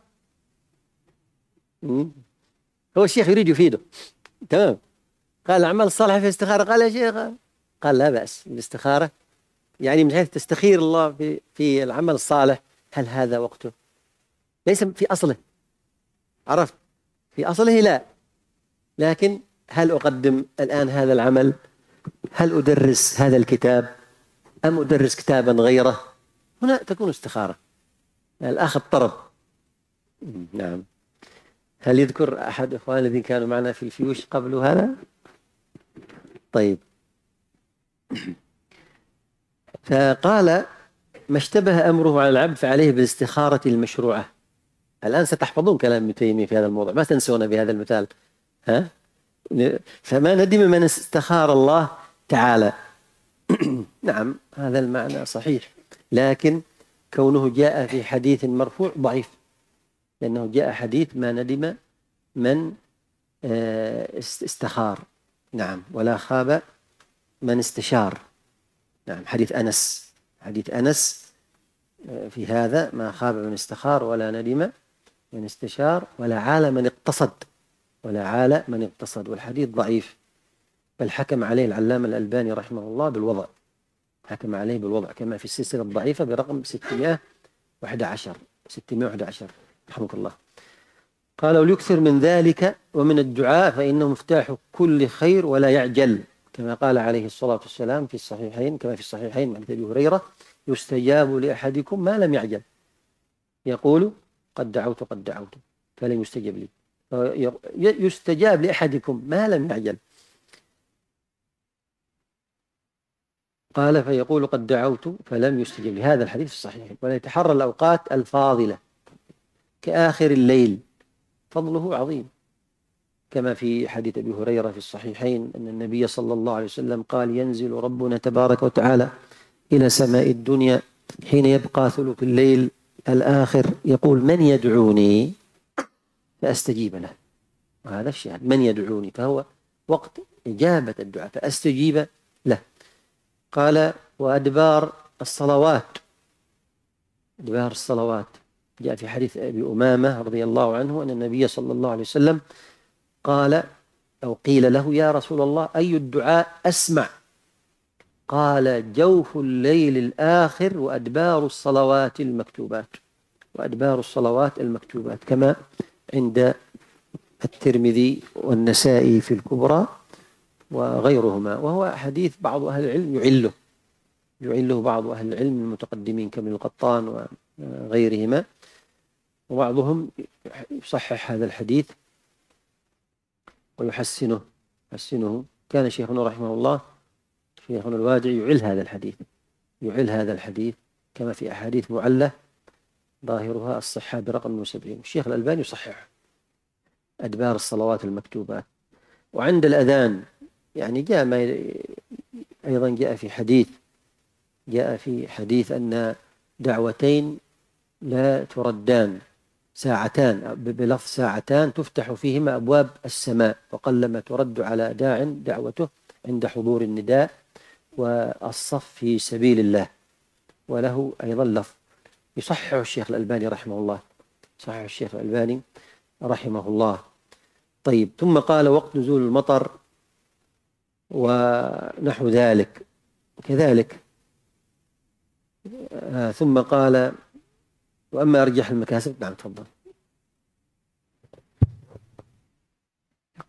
هو الشيخ يريد يفيده، تمام. قال الأعمال الصالحة فيها استخارة؟ قال يا شيخ، قال لا بأس بالاستخارة، يعني من حيث تستخير الله في في العمل الصالح، هل هذا وقته؟ ليس في أصله، عرفت، في أصله لا، لكن هل أقدم الآن هذا العمل؟ هل أدرس هذا الكتاب أم أدرس كتابا غيره؟ هنا تكون استخارة، الأخ الطرب. نعم. هل يذكر أحد إخوان الذين كانوا معنا في الفيوش قبل هذا؟ طيب. فقال ما اشتبه أمره على العبد فعليه بالاستخارة المشروعة. الآن ستحفظون كلام ابن تيمية في هذا الموضوع، ما تنسون بهذا المثال، ها؟ فما ندم من استخار الله تعالى. نعم هذا المعنى صحيح، لكن كونه جاء في حديث مرفوع ضعيف، لأنه جاء حديث ما ندم من استخار، نعم، ولا خاب من استشار. نعم، حديث أنس، حديث أنس في هذا ما خاب من استخار ولا ندم من استشار ولا عال من اقتصد، ولا عال من اقتصد، والحديث ضعيف، بل حكم عليه العلامة الألباني رحمه الله بالوضع، حكم عليه بالوضع كما في السلسلة الضعيفة برقم ستمائة وأحد عشر ستمائة وأحد عشر رحمك الله. قال وليكثر من ذلك ومن الدعاء فإنه مفتاح كل خير ولا يعجل، كما قال عليه الصلاة والسلام في الصحيحين، كما في الصحيحين من حديث أبي هريرة يستجاب لأحدكم ما لم يعجل، يقول قد دعوت قد دعوت فلم يستجب لي، يستجاب لأحدكم ما لم يعجل. قال فيقول قد دعوت فلم يستجب لي، هذا الحديث الصحيح. ولا يتحرى الأوقات الفاضلة كآخر الليل، فضله عظيم، كما في حديث أبي هريرة في الصحيحين أن النبي صلى الله عليه وسلم قال ينزل ربنا تبارك وتعالى إلى سماء الدنيا حين يبقى ثلث الليل الآخر يقول من يدعوني فأستجيب له، وهذا الشيء من يدعوني، فهو وقت إجابة الدعاء فأستجيب له. قال وأدبار الصلوات، أدبار الصلوات جاء في حديث أبي أمامة رضي الله عنه أن النبي صلى الله عليه وسلم قال أو قيل له يا رسول الله أي الدعاء أسمع؟ قال جوف الليل الآخر وأدبار الصلوات المكتوبات، وأدبار الصلوات المكتوبات كما عند الترمذي والنسائي في الكبرى وغيرهما، وهو حديث بعض أهل العلم يعله يعله بعض أهل العلم المتقدمين كابن القطان وغيرهما، وبعضهم يصحح هذا الحديث ويحسنه يحسنه. كان شيخنا رحمه الله شيخنا الوادعي يعل هذا الحديث يعل هذا الحديث كما في أحاديث معلة ظاهرها الصحة برقم سبعين. الشيخ الألباني يصحح أدبار الصلوات المكتوبات. وعند الأذان يعني جاء ما أيضا جاء في حديث جاء في حديث أن دعوتين لا تردان، ساعتان بلفظ ساعتان تفتح فيهما أبواب السماء، وقلما ترد على داع دعوته عند حضور النداء والصف في سبيل الله. وله أيضا لفظ يصحح الشيخ الألباني رحمه الله صحح الشيخ الألباني رحمه الله. طيب، ثم قال وقت نزول المطر ونحو ذلك كذلك. آه ثم قال وأما أرجح المكاسب، نعم تفضل.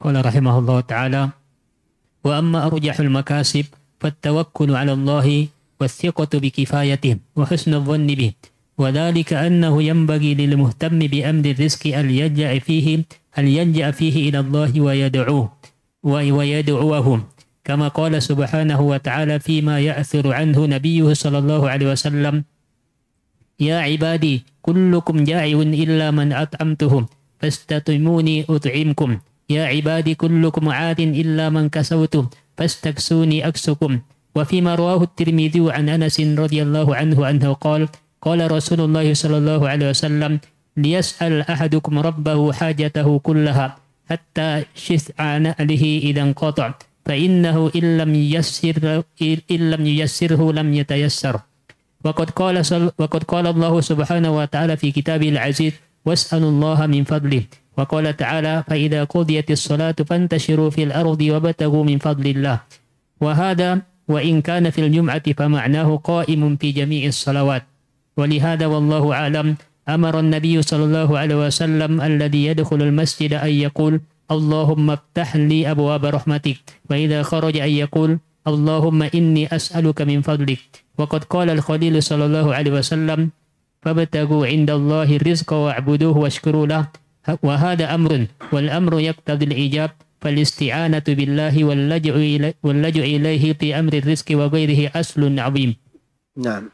قال رحمه الله تعالى: وأما أرجح المكاسب فالتوكل على الله والثقة بكفايته وحسن الظن به، وذلك أنه ينبغي للمهتم بأمر الرزق أن يلجأ فيه أن يلجأ فيه إلى الله ويدعوه ويدعوه كما قال سبحانه وتعالى فيما يأثر عنه نبيه صلى الله عليه وسلم: يا عبادي كلكم جائع إلا من أطعمتهم فاستطعموني أطعمكم، يا عبادي كلكم عاد إلا من كسوتم فاستكسوني أكسكم. وفيما رواه الترمذي عن أنس رضي الله عنه أنه قال: قال رسول الله صلى الله عليه وسلم: ليسأل أحدكم ربه حاجته كلها حتى شسع نعله إذا انقطع، فإنه إن لم ييسر إن لم ييسره لم يتيسر. وقد قال وقد قال الله سبحانه وتعالى في كتابه العزيز: واسألوا الله من فضله. وقال تعالى: فإذا قضيت الصلاة فانتشروا في الأرض وابتغوا من فضل الله. وهذا وإن كان في الجمعة فمعناه قائم في جميع الصلوات. ولهذا والله أعلم أمر النبي صلى الله عليه وسلم الذي يدخل المسجد أن يقول: اللهم افتح لي أبواب رحمتك، وإذا خرج أن يقول: اللهم إني أسألك من فضلك. وقد قال الخليل صلى الله عليه وسلم: فابتغوا عند الله الرزق واعبدوه واشكروا له. وهذا أمر، والأمر يقتضي الإيجاب، فالاستعانة بالله واللجوء إليه, واللجوء إليه في أمر الرزق وغيره أصل عظيم. نعم.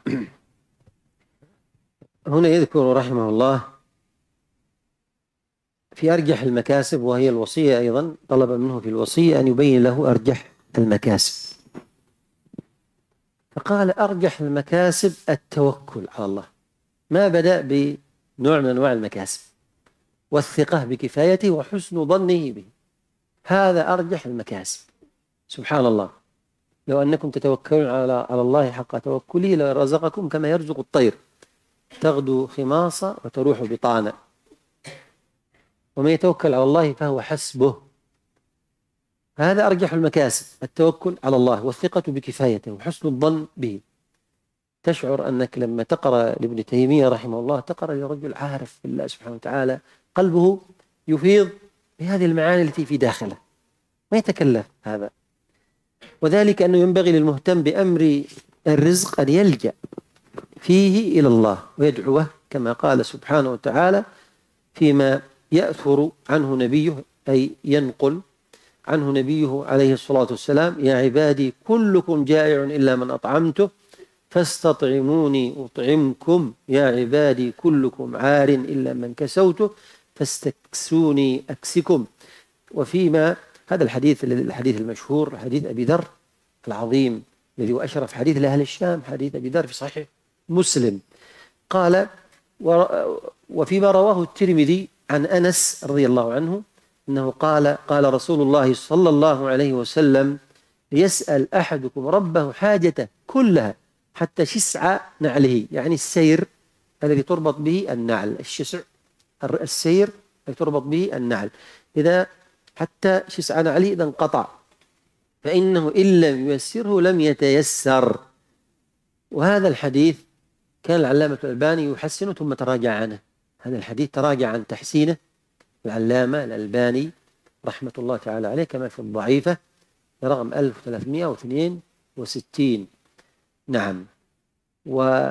هنا يذكر رحمه الله في أرجح المكاسب، وهي الوصية أيضا، طلب منه في الوصية أن يبين له أرجح المكاسب، فقال: أرجح المكاسب التوكل على الله. ما بدأ بنوع من أنواع المكاسب، والثقة بكفايته وحسن ظنه به، هذا أرجح المكاسب. سبحان الله، لو أنكم تتوكلون على على الله حق توكله لرزقكم كما يرزق الطير، تغدو خماصة وتروح بطانة، ومن يتوكل على الله فهو حسبه. هذا أرجح المكاسب، التوكل على الله والثقة بكفايته وحسن الظن به. تشعر أنك لما تقرأ لابن تيمية رحمه الله تقرأ لرجل عارف بالله سبحانه وتعالى، قلبه يفيض بهذه المعاني التي في داخله، ما يتكلف هذا. وذلك أنه ينبغي للمهتم بأمر الرزق أن يلجأ فيه إلى الله ويدعوه، كما قال سبحانه وتعالى فيما يأثر عنه نبيه، أي ينقل عنه نبيه عليه الصلاة والسلام: يا عبادي كلكم جائع إلا من أطعمته فاستطعموني أطعمكم، يا عبادي كلكم عار إلا من كسوته فاستكسوني أكسكم. وفيما هذا الحديث الحديث المشهور، حديث أبي ذر العظيم الذي هو أشرف حديث لأهل الشام، حديث أبي ذر في صحيح مسلم، قال: وفيما رواه الترمذي عن أنس رضي الله عنه أنه قال: قال رسول الله صلى الله عليه وسلم: يسأل أحدكم ربه حاجته كلها حتى شسع نعله، يعني السير الذي تربط به النعل، الشسع السير الذي تربط به النعل، إذا حتى شسع نعله إذا انقطع فإنه إن لم ييسره لم يتيسر. وهذا الحديث كان العلامة الألباني يحسنه ثم تراجع عنه، هذا الحديث تراجع عن تحسينه العلامة الألباني رحمة الله تعالى عليه، كما في الضعيفة رقم ألف وثلاثمائة واثنين وستين. نعم. و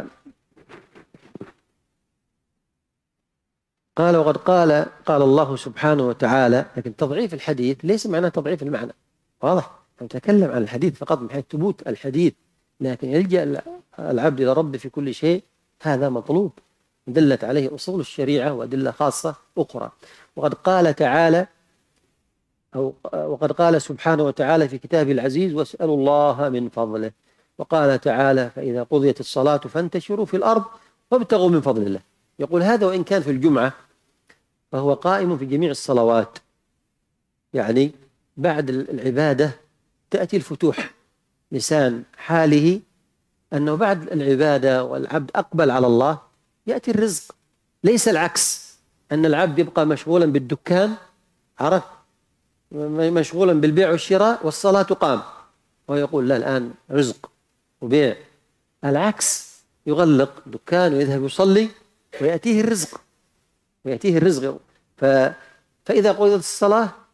قال: وقد قال قال الله سبحانه وتعالى، لكن تضعيف الحديث ليس معناه تضعيف المعنى، واضح؟ نتكلم عن الحديث فقط من حيث ثبوت الحديث، لكن يلجأ العبد إلى ربه في كل شيء، هذا مطلوب، دلت عليه أصول الشريعة وأدلة خاصة أخرى. وقد قال تعالى أو وقد قال سبحانه وتعالى في كتابه العزيز: واسألوا الله من فضله. وقال تعالى: فإذا قضيت الصلاة فانتشروا في الأرض وابتغوا من فضل الله. يقول هذا وإن كان في الجمعة فهو قائم في جميع الصلوات، يعني بعد العبادة تأتي الفتوح، لسان حاله أنه بعد العبادة والعبد أقبل على الله يأتي الرزق، ليس العكس، أن العبد يبقى مشغولا بالدكان، عرف، مشغولا بالبيع والشراء والصلاة قام، ويقول لا الآن رزق وبيع. العكس، يغلق دكان ويذهب يصلي ويأتيه الرزق ويأتيه الرزق. ف... فإذا قضيت الصلاة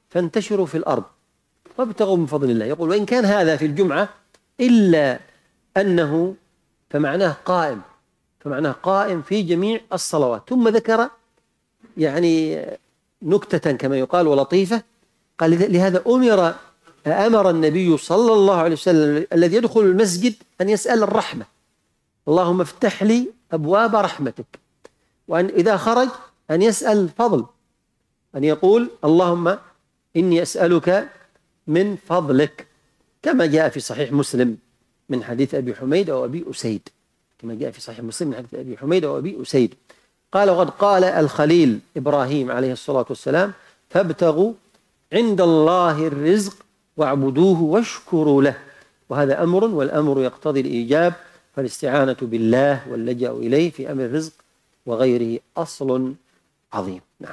فانتشروا في الأرض وابتغوا من فضل الله. يقول وإن كان هذا في الجمعة إلا أنه فمعناه قائم فمعناه قائم في جميع الصلوات. ثم ذكر يعني نكتة كما يقال ولطيفة، قال لهذا أمر أمر النبي صلى الله عليه وسلم الذي يدخل المسجد أن يسأل الرحمة، اللهم افتح لي أبواب رحمتك، وأن إذا خرج أن يسأل الفضل، أن يقول اللهم إني أسألك من فضلك، كما جاء في صحيح مسلم من حديث أبي حميد أو أبي أسيد كما جاء في صحيح مسلم من حديث أبي حميد أو أبي أسيد قال وقد قال الخليل إبراهيم عليه الصلاة والسلام فابتغوا عند الله الرزق واعبدوه واشكروا له، وهذا أمر والأمر يقتضي الإيجاب، فالاستعانة بالله واللجأ إليه في أمر الرزق وغيره أصل عظيم. نعم.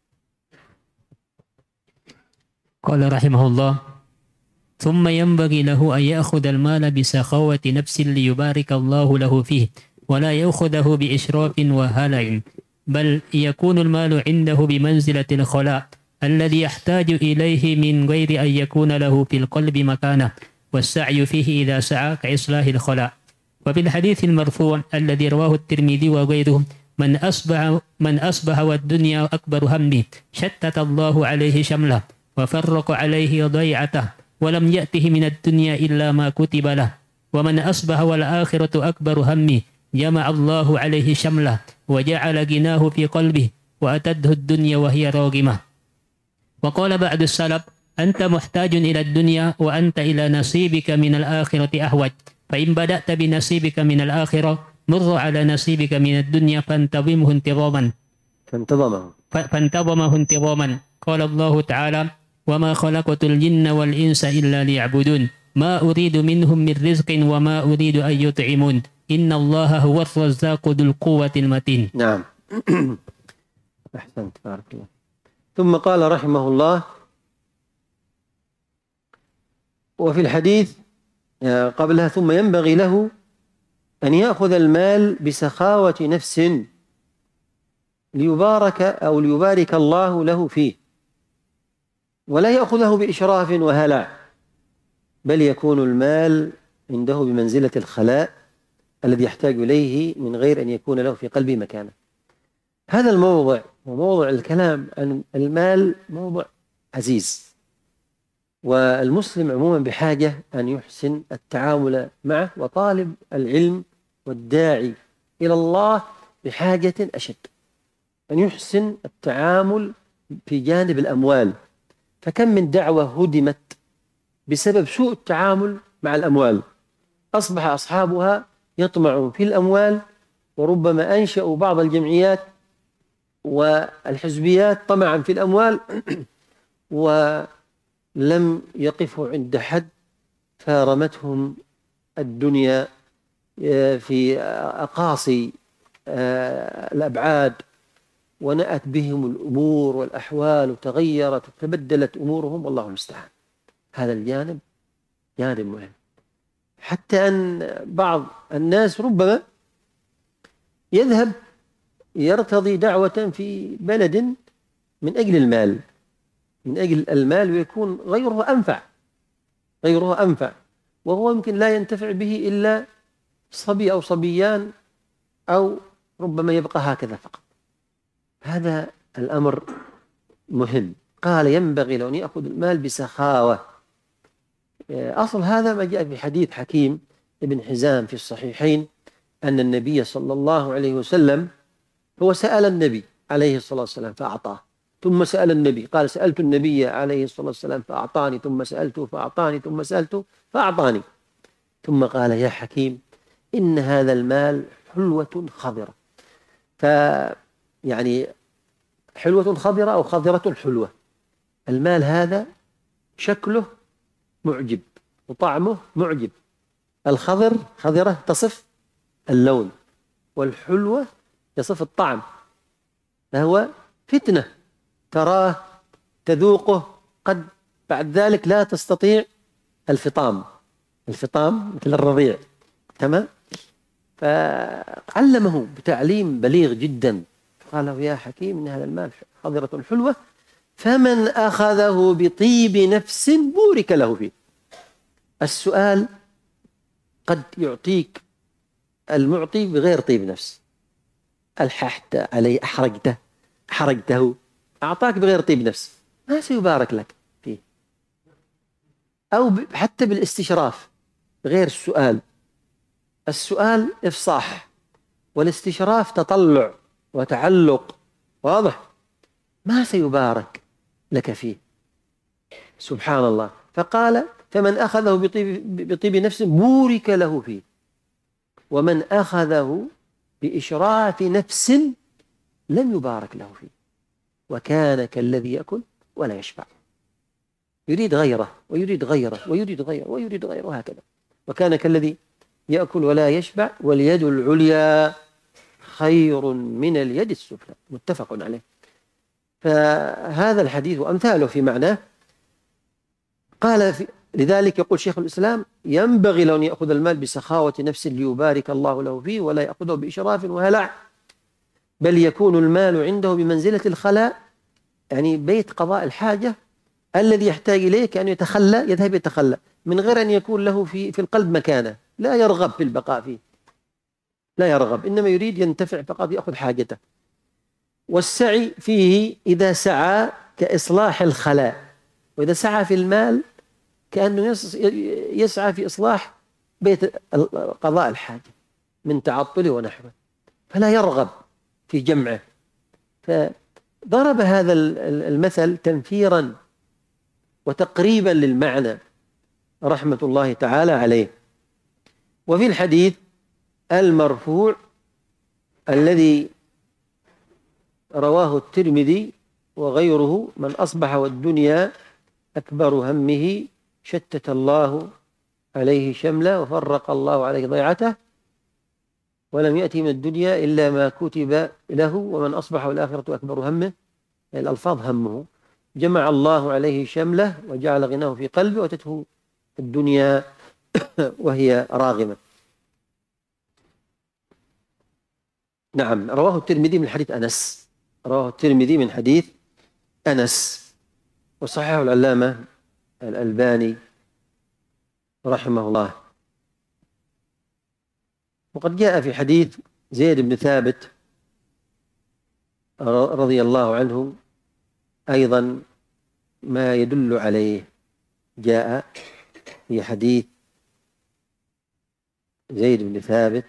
قال رحمه الله ثم ينبغي له أن يأخذ المال بسخاوة نفس ليبارك الله له فيه، ولا يأخذه بإشراف وهلع، بل يكون المال عنده بمنزلة الخلاء الذي يحتاج إليه من غير أن يكون له في القلب مكانه، والسعي فيه إذا سعى كإصلاح الخلاء. وفي الحديث المرفوع الذي رواه الترمذي وغيره من أصبح من أصبح والدنيا أكبر همه شتت الله عليه شمله وفرق عليه ضيعته ولم يأته من الدنيا إلا ما كتب له، ومن أصبح والآخرة أكبر همه جمع الله عليه شمله وجعل غناه في قلبه وأتته الدنيا وهي راغمة. وقال بعد السلف أنت محتاج إلى الدنيا وأنت إلى نصيبك من الآخرة أهوج، فإن بدأت بنصيبك من الآخرة مر على نصيبك من الدنيا فانتظمه انتظاما فانتظمه فانتظمه انتظاما. قال الله تعالى وما خلقت الجن والإنس إلا ليعبدون ما أريد منهم من رزق وما أريد أن يطعمون إن الله هو الرزاق ذو القوة المتين. نعم. أحسنت بارك الله. ثم قال رحمه الله وفي الحديث قبلها ثم ينبغي له أن يأخذ المال بسخاوة نفس ليبارك أو ليبارك الله له فيه، ولا يأخذه بإشراف وهلع، بل يكون المال عنده بمنزلة الخلاء الذي يحتاج إليه من غير أن يكون له في قلبه مكانه. هذا الموضع وموضع الكلام عن المال موضع عزيز، والمسلم عموما بحاجة أن يحسن التعامل معه، وطالب العلم والداعي إلى الله بحاجة أشد أن يحسن التعامل في جانب الأموال. فكم من دعوة هدمت بسبب سوء التعامل مع الأموال، أصبح أصحابها يطمعون في الأموال، وربما أنشأوا بعض الجمعيات والحزبيات طمعا في الأموال ولم يقفوا عند حد، فارمتهم الدنيا في أقاصي الأبعاد، ونأت بهم الأمور والأحوال وتغيرت وتبدلت أمورهم، والله المستعان. هذا الجانب جانب مهم، حتى أن بعض الناس ربما يذهب يرتضي دعوة في بلد من أجل المال من أجل المال ويكون غيره أنفع غيره أنفع وهو يمكن لا ينتفع به إلا صبي أو صبيان، أو ربما يبقى هكذا فقط. هذا الأمر مهم. قال ينبغي له أن يأخذ المال بسخاوة. أصل هذا ما جاء في حديث حكيم ابن حزام في الصحيحين أن النبي صلى الله عليه وسلم هو سأل النبي عليه الصلاة والسلام فأعطاه، ثم سأل النبي قال سألت النبي عليه الصلاة والسلام فأعطاني، ثم سألته فأعطاني، ثم سألته فأعطاني، ثم قال يا حكيم إن هذا المال حلوة خضرة. فيعني حلوة خضرة أو خضرة حلوة، المال هذا شكله معجب وطعمه معجب. الخضر خضرة تصف اللون، والحلوة يصف الطعم، فهو فتنة تراه تذوقه، قد بعد ذلك لا تستطيع الفطام الفطام مثل الرضيع. تمام. فعلمه بتعليم بليغ جدا، قال له يا حكيم إن هذا المال خضرة حلوة، فمن أخذه بطيب نفس بورك له فيه. السؤال قد يعطيك المعطي بغير طيب نفس، ألححت عليه، أحرجته أحرجته أعطاك بغير طيب نفس، ما سيبارك لك فيه. أو حتى بالاستشراف غير السؤال، السؤال إفصاح والاستشراف تطلع وتعلق، واضح؟ ما سيبارك لك فيه، سبحان الله. فقال فمن أخذه بطيب, بطيب نفس بورك له فيه، ومن أخذه بإشراف نفس لم يبارك له فيه، وكان كالذي يأكل ولا يشبع. يريد غيره ويريد غيره ويريد غيره ويريد غيره وهكذا. وكان كالذي يأكل ولا يشبع، واليد العليا خير من اليد السفلى، متفق عليه. فهذا الحديث وأمثاله في معناه. قال في لذلك يقول شيخ الإسلام ينبغي له أن يأخذ المال بسخاوة نفس ليبارك الله له فيه، ولا يأخذه بإشراف وهلع، بل يكون المال عنده بمنزلة الخلاء، يعني بيت قضاء الحاجة الذي يحتاج إليه، كأن يتخلى يذهب يتخلى من غير أن يكون له في في القلب مكانه، لا يرغب في البقاء فيه، لا يرغب، إنما يريد ينتفع فقط يأخذ حاجته. والسعي فيه إذا سعى كإصلاح الخلاء، وإذا سعى في المال كأنه يسعى في إصلاح بيت قضاء الحاجة من تعطله ونحوه، فلا يرغب في جمعه. فضرب هذا المثل تنفيرا وتقريبا للمعنى رحمة الله تعالى عليه. وفي الحديث المرفوع الذي رواه الترمذي وغيره: من أصبح والدنيا أكبر همه شتت الله عليه شمله وفرق الله عليه ضيعته، ولم يأتي من الدنيا إلا ما كتب له، ومن أصبح والآخرة أكبر همه، الألفاظ همه، جمع الله عليه شمله وجعل غناه في قلبه وتته الدنيا وهي راغمة. نعم، رواه الترمذي من حديث أنس، رواه الترمذي من حديث أنس، وصححه العلامة الألباني رحمه الله. وقد جاء في حديث زيد بن ثابت رضي الله عنه أيضا ما يدل عليه، جاء في حديث زيد بن ثابت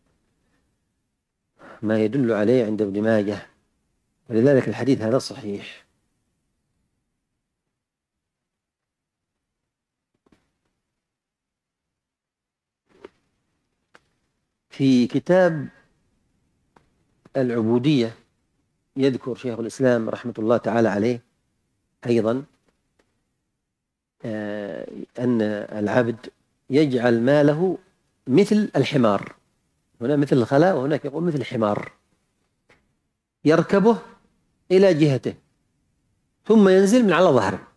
ما يدل عليه عند ابن ماجه، ولذلك الحديث هذا صحيح. في كتاب العبودية يذكر شيخ الإسلام رحمة الله تعالى عليه أيضا أن العبد يجعل ماله مثل الحمار، هنا مثل الخلاء وهناك يقول مثل الحمار، يركبه إلى جهته ثم ينزل من على ظهره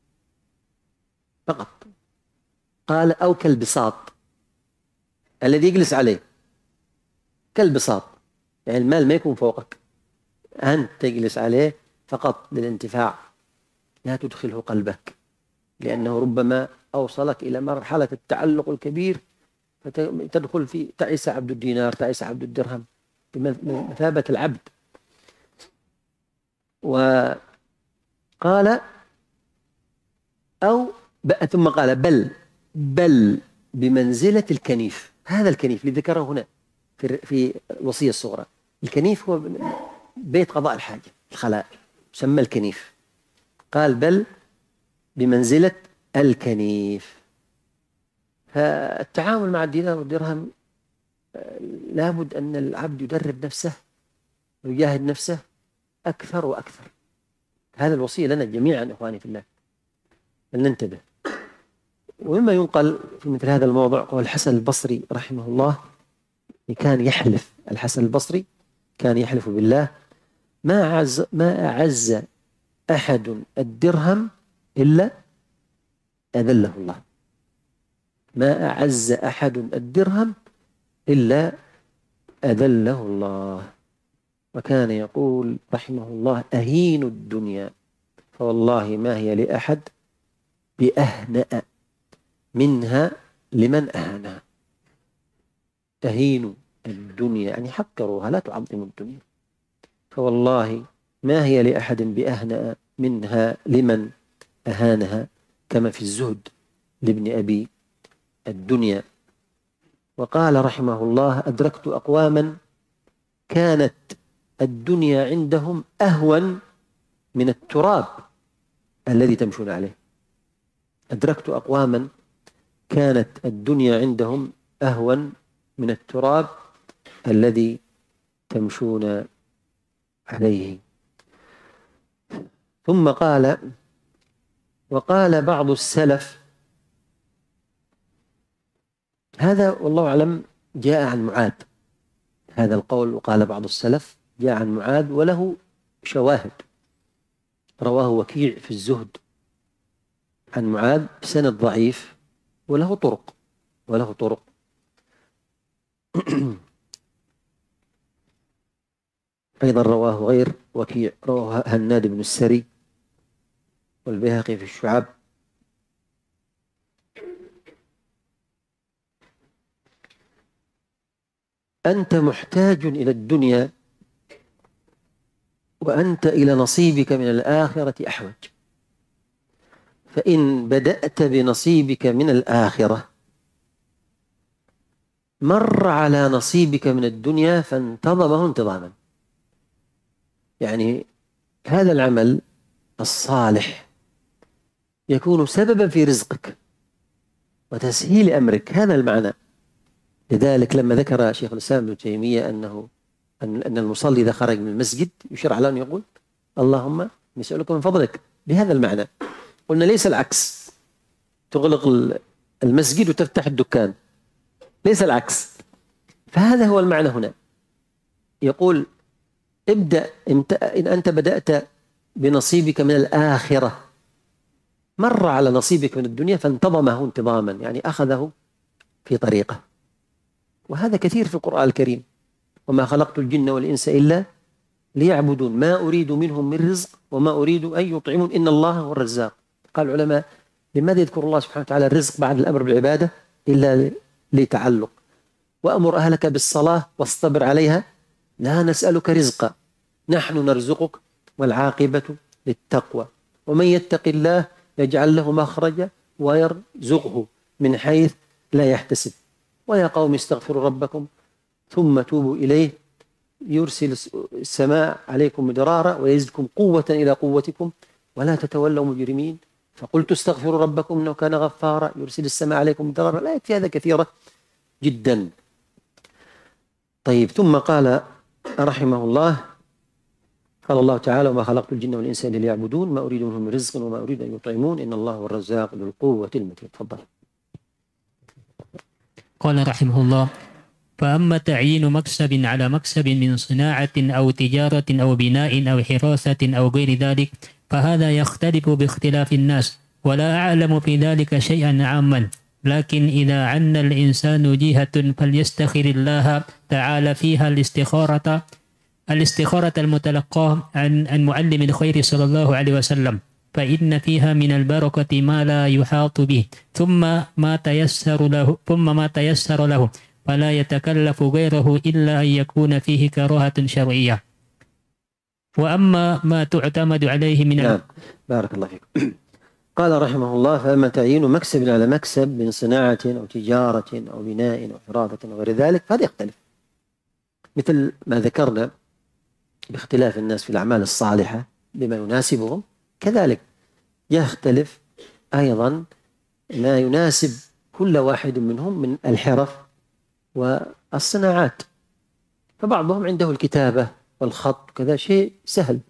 فقط. قال أو كالبساط الذي يجلس عليه، كالبساط، يعني المال ما يكون فوقك، أنت تجلس عليه فقط للانتفاع، لا تدخله قلبك، لأنه ربما أوصلك إلى مرحلة التعلق الكبير فتدخل في تعس عبد الدينار، تعس عبد الدرهم، بمثابة العبد. وقال أو ثم قال بل بل بمنزلة الكنيف. هذا الكنيف اللي ذكره هنا في في الوصية الصغرى، الكنيف هو بيت قضاء الحاجة، الخلاء، يسمى الكنيف. قال بل بمنزلة الكنيف. فالتعامل مع الدينار والدرهم لابد أن العبد يدرب نفسه ويجاهد نفسه أكثر وأكثر. هذا الوصية لنا جميعا إخواني في الله، فلننتبه. ومما ينقل في مثل هذا الموضوع قول الحسن البصري رحمه الله، كان يحلف، الحسن البصري كان يحلف بالله: ما أعز ما أعز أحد الدرهم إلا أذله الله، ما أعز أحد الدرهم إلا أذله الله. وكان يقول رحمه الله: أهين الدنيا فوالله ما هي لأحد بأهنأ منها لمن أهانها. تهين الدنيا يعني حقروها، لا تعظم الدنيا. فوالله ما هي لأحد بأهنأ منها لمن أهانها، كما في الزهد لابن أبي الدنيا. وقال رحمه الله: أدركت أقواما كانت الدنيا عندهم أهون من التراب الذي تمشون عليه. أدركت أقواما كانت الدنيا عندهم أهون من التراب الذي تمشون عليه. ثم قال: وقال بعض السلف، هذا والله أعلم جاء عن معاذ، هذا القول وقال بعض السلف جاء عن معاذ وله شواهد، رواه وكيع في الزهد عن معاذ بسند ضعيف وله طرق وله طرق أيضا رواه غير وكيع، رواه هناد بن السري والبيهقي في الشعب. أنت محتاج إلى الدنيا وأنت إلى نصيبك من الآخرة أحوج، فإن بدأت بنصيبك من الآخرة مر على نصيبك من الدنيا فانتظمه انتظاما. يعني هذا العمل الصالح يكون سببا في رزقك وتسهيل أمرك، هذا المعنى. لذلك لما ذكر شيخ الإسلام ابن تيمية أنه أن المصلي إذا خرج من المسجد يشرع على أن يقول: اللهم نسألك من فضلك، بهذا المعنى. قلنا ليس العكس، تغلق المسجد وتفتح الدكان، ليس العكس. فهذا هو المعنى هنا. يقول: ابدأ إن أنت بدأت بنصيبك من الآخرة مر على نصيبك من الدنيا فانتظمه انتظاما، يعني أخذه في طريقه. وهذا كثير في القرآن الكريم: وما خلقت الجن والإنس إلا ليعبدون ما أريد منهم من رزق وما أريد أن يطعمون إن الله هو الرزاق. قال العلماء: لماذا يذكر الله سبحانه وتعالى الرزق بعد الأمر بالعبادة إلا لتعلق؟ وأمر أهلك بالصلاة واصطبر عليها لا نسألك رزقا نحن نرزقك والعاقبة للتقوى ومن يتق الله يجعل له مخرجا ويرزقه من حيث لا يحتسب ويا قوم استغفروا ربكم ثم توبوا إليه يرسل السماء عليكم مدرارا ويزدكم قوة إلى قوتكم ولا تتولوا مجرمين فقلت استغفروا ربكم إنه كان غفارا يرسل السماء عليكم مدرارا. الآيات في هذا كثيرة جدا. طيب، ثم قال رحمه الله: قال الله تعالى: وما خلقت الجن والإنس إلا ليعبدون ما أريد منهم من رزق وما أريد أن يطعمون إن الله هو الرزاق ذو القوة المتين. تفضل. قال رحمه الله: فأما تعيين مكسب على مكسب من صناعة أو تجارة أو بناء أو حراسة أو غير ذلك فهذا يختلف باختلاف الناس ولا أعلم في ذلك شيئا عاما، لكن إذا عن الإنسان جهة فليستخر الله تعالى فيها الاستخارة الاستخارة المتلقاة عن عن معلم الخير صلى الله عليه وسلم، فإن فيها من البركة ما لا يحاط به، ثم ما تيسر له ثم ما تيسر له فلا يتكلف غيره إلا أن يكون فيه كراهة شرعية. وأما ما تعتمد عليه من نعم. بارك الله فيكم. قال رحمه الله: فأما تعيين مكسب على مكسب من صناعة أو تجارة أو بناء أو حراسة أو غير ذلك فهذا يختلف، مثل ما ذكرنا باختلاف الناس في الأعمال الصالحة بما يناسبهم، كذلك يختلف أيضا ما يناسب كل واحد منهم من الحرف والصناعات. فبعضهم عنده الكتابة والخط كذا شيء سهل،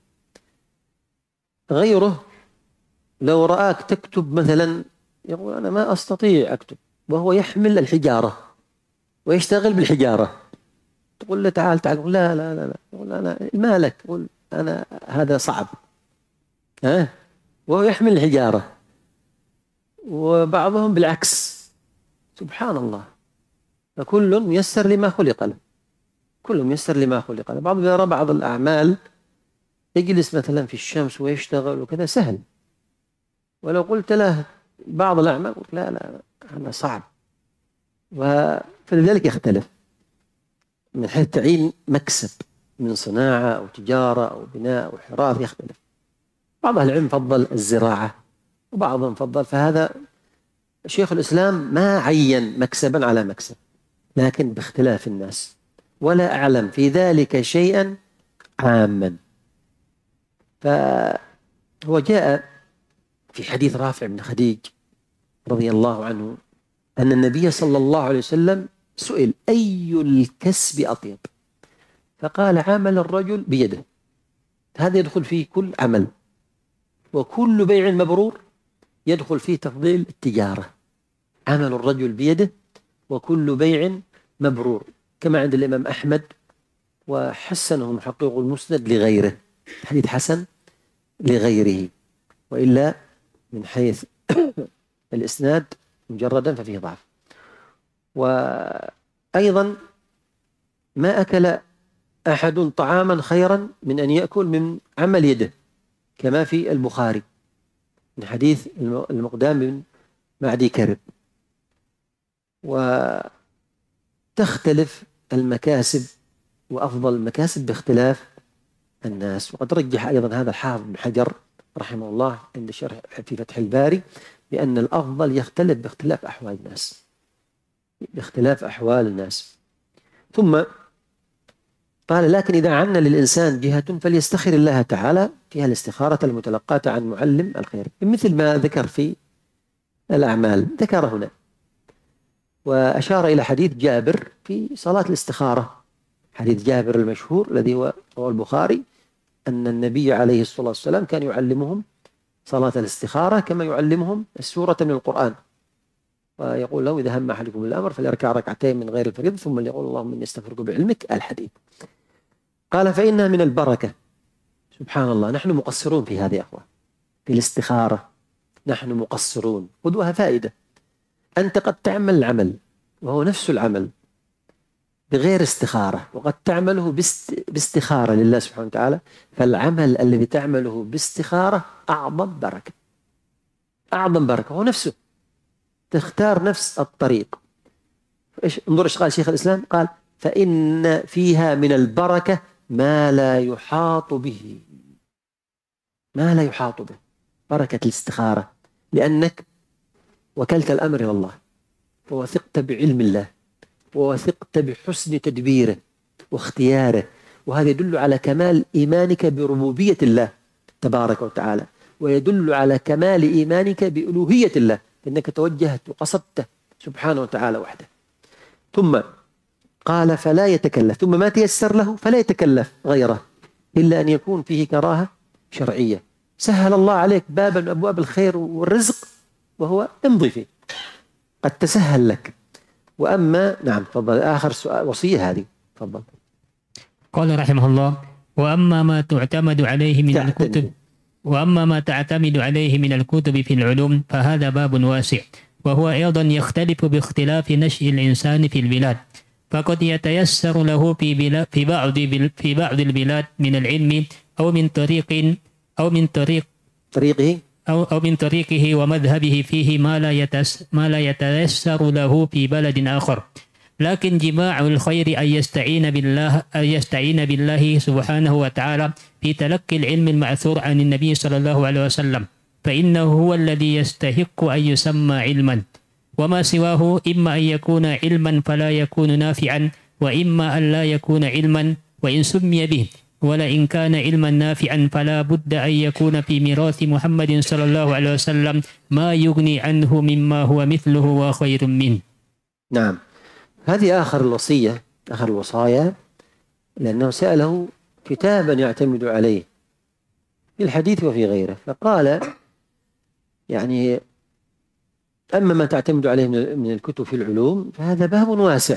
غيره لو رآك تكتب مثلا يقول أنا ما أستطيع أكتب، وهو يحمل الحجارة ويشتغل بالحجارة، تقول له تعال تعال يقول لا لا لا لا يقول أنا مالك، يقول أنا هذا صعب، ها، وهو يحمل الحجارة. وبعضهم بالعكس، سبحان الله، فكل ميسر لما خلق له، كل ميسر لما خلق له. بعضهم يرى بعض الأعمال يجلس مثلا في الشمس ويشتغل وكذا سهل، ولو قلت له بعض الأعمال قلت لا لا هذا صعب. فلذلك يختلف من حيث تعيين مكسب من صناعة أو تجارة أو بناء أو حراث يختلف. بعض أهل العلم فضل الزراعة وبعضهم فضل، فهذا شيخ الإسلام ما عين مكسبا على مكسب، لكن باختلاف الناس، ولا أعلم في ذلك شيئا عاما. فهو جاء في حديث رافع بن خديج رضي الله عنه أن النبي صلى الله عليه وسلم سئل أي الكسب أطيب، فقال عمل الرجل بيده. هذا يدخل فيه كل عمل، وكل بيع مبرور يدخل فيه تفضيل التجارة. عمل الرجل بيده وكل بيع مبرور، كما عند الإمام أحمد وحسنه محقق المسند لغيره، حديث حسن لغيره، وإلا من حيث الإسناد مجردا ففيه ضعف. وأيضا ما أكل أحد طعاما خيرا من أن يأكل من عمل يده، كما في البخاري من حديث المقدام بن معدي كرب. وتختلف المكاسب وأفضل المكاسب باختلاف الناس. وقد رجح أيضا هذا الحافظ بن حجر رحمه الله عند شرح في فتح الباري بأن الأفضل يختلف باختلاف أحوال الناس، باختلاف أحوال الناس. ثم قال لكن إذا عنا للإنسان جهة فليستخر الله تعالى فيها الاستخارة المتلقاة عن معلم الخير، مثل ما ذكر في الأعمال ذكر هنا، وأشار إلى حديث جابر في صلاة الاستخارة، حديث جابر المشهور الذي هو رواه البخاري أن النبي عليه الصلاة والسلام كان يعلمهم صلاة الاستخارة كما يعلمهم السورة من القرآن، ويقول له إذا هم أحدكم الأمر فليركع ركعتين من غير الفريضة ثم ليقول اللهم إني أستغفرك بعلمك الحديث. قال فإنها من البركة. سبحان الله، نحن مقصرون في هذه يا أخوة، في الاستخارة نحن مقصرون. خذوها فائدة، أنت قد تعمل العمل وهو نفس العمل بغير استخارة، وقد تعمله باستخارة لله سبحانه وتعالى، فالعمل الذي تعمله باستخارة أعظم بركة، أعظم بركة، هو نفسه تختار نفس الطريق. إيش انظر إيش قال شيخ الإسلام، قال فإن فيها من البركة ما لا يحاط به، ما لا يحاط به، بركة الاستخارة، لأنك وكلت الأمر إلى الله ووثقت بعلم الله ووثقت بحسن تدبيره واختياره، وهذا يدل على كمال إيمانك بربوبية الله تبارك وتعالى، ويدل على كمال إيمانك بألوهية الله، إنك توجهت وقصدته سبحانه وتعالى وحده. ثم قال فلا يتكلف، ثم ما تيسر له فلا يتكلف غيره إلا أن يكون فيه كراهة شرعية. سهل الله عليك بابا من أبواب الخير والرزق وهو امضي فيه، قد تسهل لك. وأما نعم تفضل آخر سؤال وصية هذه تفضل. قال رحمه الله وأما ما تعتمد عليه من تعتمد. الكتب وأما ما تعتمد عليه من الكتب في العلوم فهذا باب واسع، وهو أيضا يختلف باختلاف نشء الإنسان في البلاد، فقد يتيسر له في, بلا في بعض في بعض البلاد من العلم أو من طريق أو من طريق طريقه أو أو من طريقه ومذهبه فيه ما لا يتس ما لا يتيسر له في بلد آخر. لكن جماع الخير أن يستعين بالله أن يستعين بالله سبحانه وتعالى في تلقي العلم المأثور عن النبي صلى الله عليه وسلم، فإنه هو الذي يستحق أن يسمى علما، وما سواه إما أن يكون علما فلا يكون نافعا، وإما أن لا يكون علما وإن سمي به، ولئن كان علما نافعا فلا بد أن يكون في ميراث محمد صلى الله عليه وسلم ما يغني عنه مما هو مثله وخير منه. نعم، هذه آخر الوصية، آخر الوصايا، لأنه سأله كتابا يعتمد عليه في الحديث وفي غيره، فقال يعني أما ما تعتمد عليه من الكتب في العلوم فهذا باب واسع.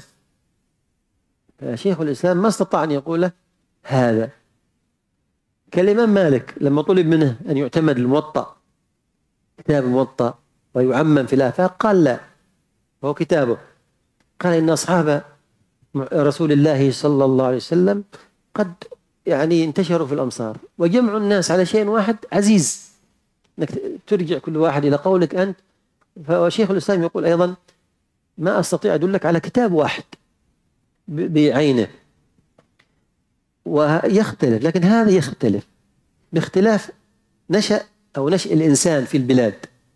فشيخ الإسلام ما استطاع أن يقول له هذا. كالإمام مالك لما طلب منه أن يعتمد الموطأ، كتاب الموطأ، ويعمم في الآفاق، قال لا، وهو كتابه. قال إن أصحاب رسول الله صلى الله عليه وسلم قد يعني انتشروا في الأمصار، وجمع الناس على شيء واحد عزيز، أنك ترجع كل واحد إلى قولك أنت. فشيخ الإسلام يقول أيضا: ما أستطيع أدلك على كتاب واحد بعينه، ويختلف، لكن هذا يختلف باختلاف نشأ أو نشأ الإنسان في البلاد.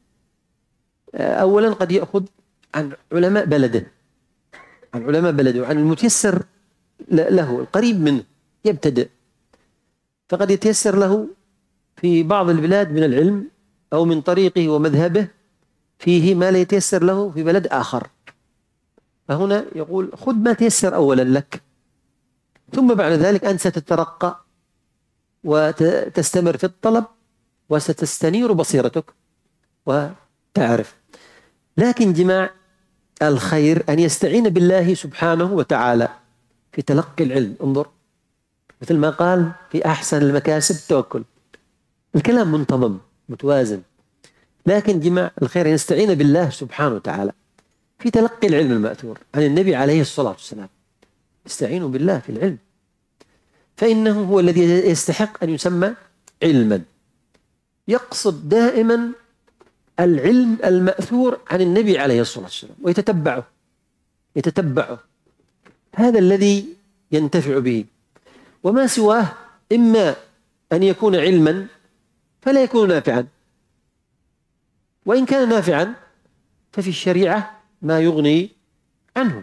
أولا قد يأخذ عن علماء بلده، عن علماء بلده، عن المتيسر له القريب منه يبتدئ، فقد يتيسر له في بعض البلاد من العلم أو من طريقه ومذهبه فيه ما لا يتيسر له في بلد آخر. فهنا يقول: خذ ما تيسر أولا لك، ثم بعد ذلك أنت ستترقى وتستمر في الطلب وستستنير بصيرتك وتعرف. لكن جماع الخير أن يستعين بالله سبحانه وتعالى في تلقي العلم. انظر، مثل ما قال: في أحسن المكاسب التوكل. الكلام منتظم متوازن. لكن جماع الخير أن يستعين بالله سبحانه وتعالى في تلقي العلم المأثور عن النبي عليه الصلاة والسلام. استعينوا بالله في العلم، فإنه هو الذي يستحق أن يسمى علما. يقصد دائما العلم المأثور عن النبي عليه الصلاة والسلام ويتتبعه، يتتبعه، هذا الذي ينتفع به. وما سواه إما أن يكون علما فلا يكون نافعا، وإن كان نافعا ففي الشريعة ما يغني عنه.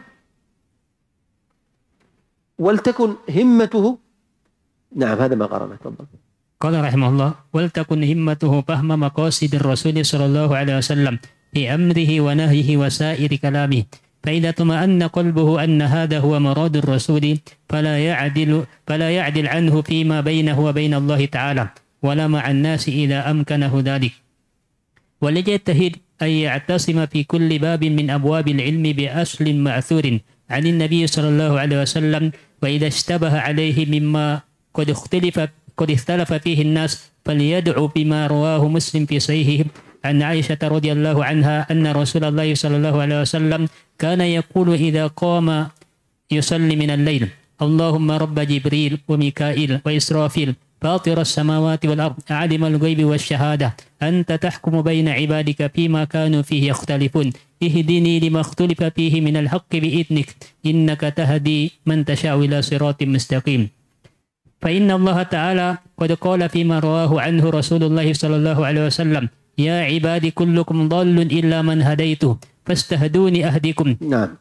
ولتكن همته، نعم هذا ما قرأنا. تفضل. قال رحمه الله: ولتكن همته فهم مقاصد الرسول صلى الله عليه وسلم في أمره ونهيه وسائر كلامه، فإذا اطمأن قلبه أن هذا هو مراد الرسول فلا يعدل فلا يعدل عنه فيما بينه وبين الله تعالى ولا مع الناس إذا أمكنه ذلك، وليجتهد أن يعتصم في كل باب من أبواب العلم بأصل مأثور عن النبي صلى الله عليه وسلم، وإذا اشتبه عليه مما قد اختلف قد اختلف فيه الناس فليدعو بما رواه مسلم في صحيحه عن عائشة رضي الله عنها أن رسول الله صلى الله عليه وسلم كان يقول إذا قام يصلي من الليل: اللهم رب جبريل وميكائيل وإسرافيل فاطر السماوات والأرض عالم الغيب والشهادة أنت تحكم بين عبادك فيما كانوا فيه يختلفون اهدني لما اختلف فيه من الحق بإذنك إنك تهدي من تشاء إلى صراط مستقيم. فإن الله تعالى قد قال فيما رواه عنه رسول الله صلى الله عليه وسلم: يا عبادي كلكم ضال إلا من هديته فاستهدوني أهدكم. نعم،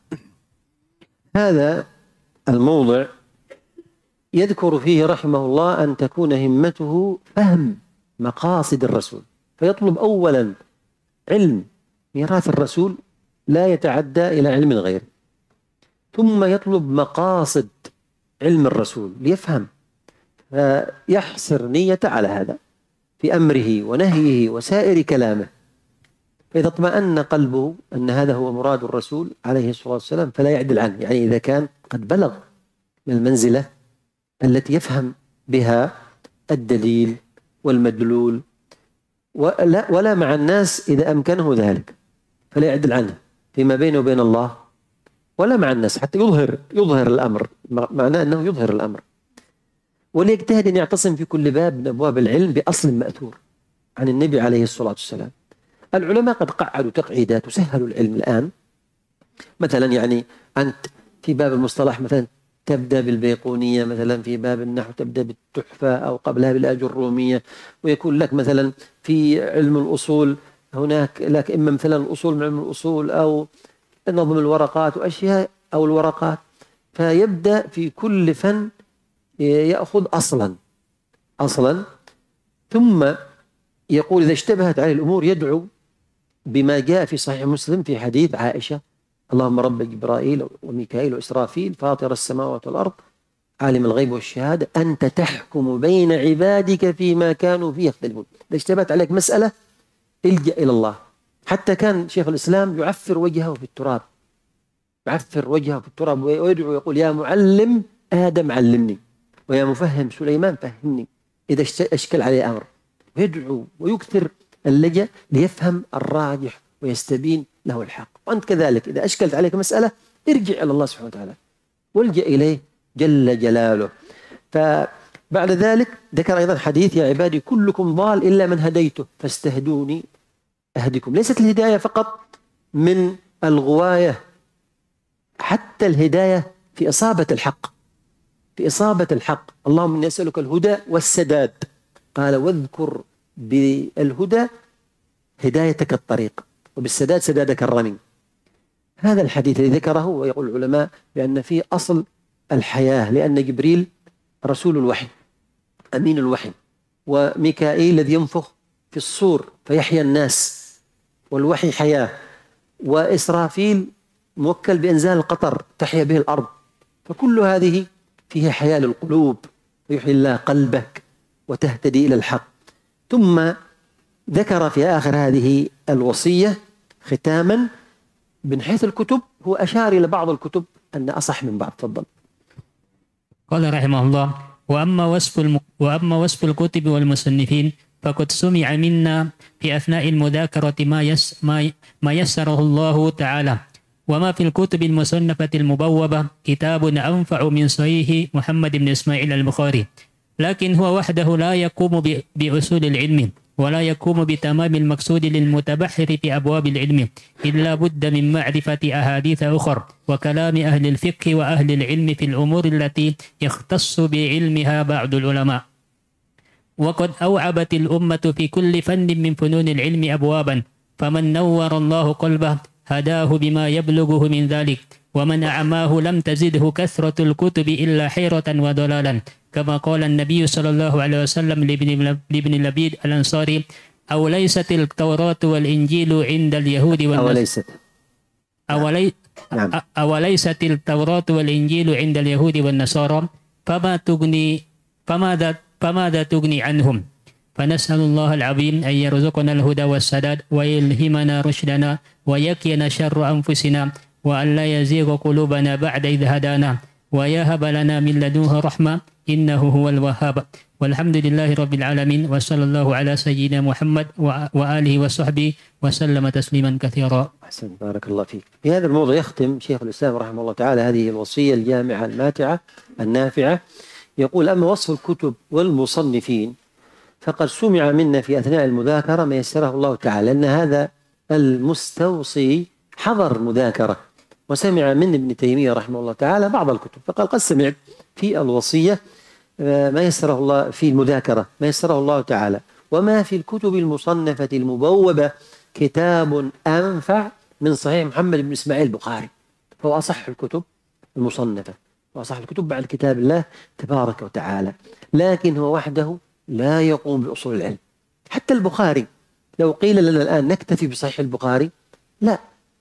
هذا الموضع يذكر فيه رحمه الله أن تكون همته فهم مقاصد الرسول، فيطلب أولا علم ميراث الرسول لا يتعدى إلى علم غيره، ثم يطلب مقاصد علم الرسول ليفهم، فيحصر نية على هذا في أمره ونهيه وسائر كلامه. فإذا اطمأن قلبه أن هذا هو مراد الرسول عليه الصلاة والسلام فلا يعدل عنه، يعني إذا كان قد بلغ من المنزلة التي يفهم بها الدليل والمدلول، ولا, ولا مع الناس إذا أمكنه ذلك فلا يعدل عنه فيما بينه وبين الله، ولا مع الناس حتى يظهر يظهر الأمر، معناه أنه يظهر الأمر. وليجتهد أن يعتصم في كل باب من أبواب العلم بأصل مأثور عن النبي عليه الصلاة والسلام. العلماء قد قعدوا تقعيدات وسهلوا العلم الآن. مثلا يعني أنت في باب المصطلح مثلا تبدأ بالبيقونية، مثلا في باب النحو تبدأ بالتحفة أو قبلها بالآجرومية، ويكون لك مثلا في علم الأصول هناك لك إما مثلا الأصول من علم الأصول أو نظم الورقات وأشياء أو الورقات. فيبدأ في كل فن يأخذ أصلا أصلا ثم يقول إذا اشتبهت عليه الأمور يدعو بما جاء في صحيح مسلم في حديث عائشة: اللهم رب جبرائيل وميكائيل وإسرافيل فاطر السماوات والأرض عالم الغيب والشهادة أنت تحكم بين عبادك فيما كانوا فيه يختلفون. إذا اشتبهت عليك مسألة الجأ إلى الله. حتى كان شيخ الإسلام يعفر وجهه في التراب، يعفر وجهه في التراب ويدعو يقول: يا معلم آدم علمني ويا مفهم سليمان فهمني إذا أشكل عليه أمر، ويدعو ويكثر اللجأ ليفهم الراجح ويستبين له الحق. وأنت كذلك إذا أشكلت عليك مسألة ارجع إلى الله سبحانه وتعالى والجأ إليه جل جلاله. بعد ذلك ذكر أيضا حديث يا عبادي كلكم ضال إلا من هديته فاستهدوني أهدكم. ليست الهداية فقط من الغواية، حتى الهداية في إصابة الحق، في إصابة الحق. اللهم إني أسألك الهدى والسداد، قال واذكر بالهدى هدايتك الطريق وبالسداد سدادك الرمي. هذا الحديث الذي ذكره، ويقول العلماء بأن فيه أصل الحياة، لأن جبريل رسول الوحي أمين الوحي، وميكائيل الذي ينفخ في الصور فيحيى الناس والوحي حياة، وإسرافيل موكل بإنزال القطر تحيا به الأرض. فكل هذه فيه حياة للقلوب، ويحيي الله قلبك وتهتدي إلى الحق. ثم ذكر في آخر هذه الوصية ختاما من حيث الكتب، هو أشار إلى بعض الكتب أن أصح من بعض. تفضل. قال رحمه الله: وأما وصف الم... وأما وصف الكتب والمصنفين فقد سمع منا في أثناء المذاكرة ما يس... ما, ي... ما يسره الله تعالى. وما في الكتب المصنفة المبوبة كتاب أنفع من صحيح محمد بن إسماعيل البخاري، لكن هو وحده لا يقوم ب... بأصول العلم، ولا يقوم بتمام المقصود للمتبحر في أبواب العلم، إلا بد من معرفة أحاديث أخرى وكلام أهل الفقه وأهل العلم في الأمور التي يختص بعلمها بعض العلماء. وقد أوعبت الأمة في كل فن من فنون العلم أبوابا، فمن نور الله قلبه هداه بما يبلغه من ذلك، ومن أعماه لم تزده كثرة الكتب إلا حيرة وضلالا، كما قال النبي صلى الله عليه وسلم لابن لبيد الأنصاري: أو ليست التوراة والإنجيل عند اليهود والنصارى أوليست أولي نعم. أوليست التوراة والإنجيل عند اليهود والنصارى فما تغني فماذا فماذا تغني عنهم؟ فنسأل الله العظيم أن يرزقنا الهدى والسداد ويلهمنا رشدنا ويكينا شر أنفسنا، وأن لا يزيغ قلوبنا بعد إذ هدانا، ويهب لنا من لدنه رحمة إنه هو الوهاب. والحمد لله رب العالمين، وصلى الله على سيدنا محمد وآله وصحبه وسلم تسليما كثيرا. أحسن، بارك الله فيك. في هذا الموضوع يختم شيخ الإسلام رحمه الله تعالى هذه الوصية الجامعة الماتعة النافعة. يقول: أما وصف الكتب والمصنفين فقد سمع منا في أثناء المذاكرة ما يسره الله تعالى، لأن هذا المستوصي حضر مذاكرة وسمع من ابن تيمية رحمه الله تعالى بعض الكتب، فقال قد سمعت في الوصية ما يسره الله في المذاكرة ما يسره الله تعالى. وما في الكتب المصنفة المبوبة كتاب أنفع من صحيح محمد بن إسماعيل البخاري، فهو أصح الكتب المصنفة وأصح الكتب بعد كتاب الله تبارك وتعالى، لكن هو وحده لا يقوم بأصول العلم. حتى البخاري لو قيل لنا الآن نكتفي بصحيح البخاري، لا،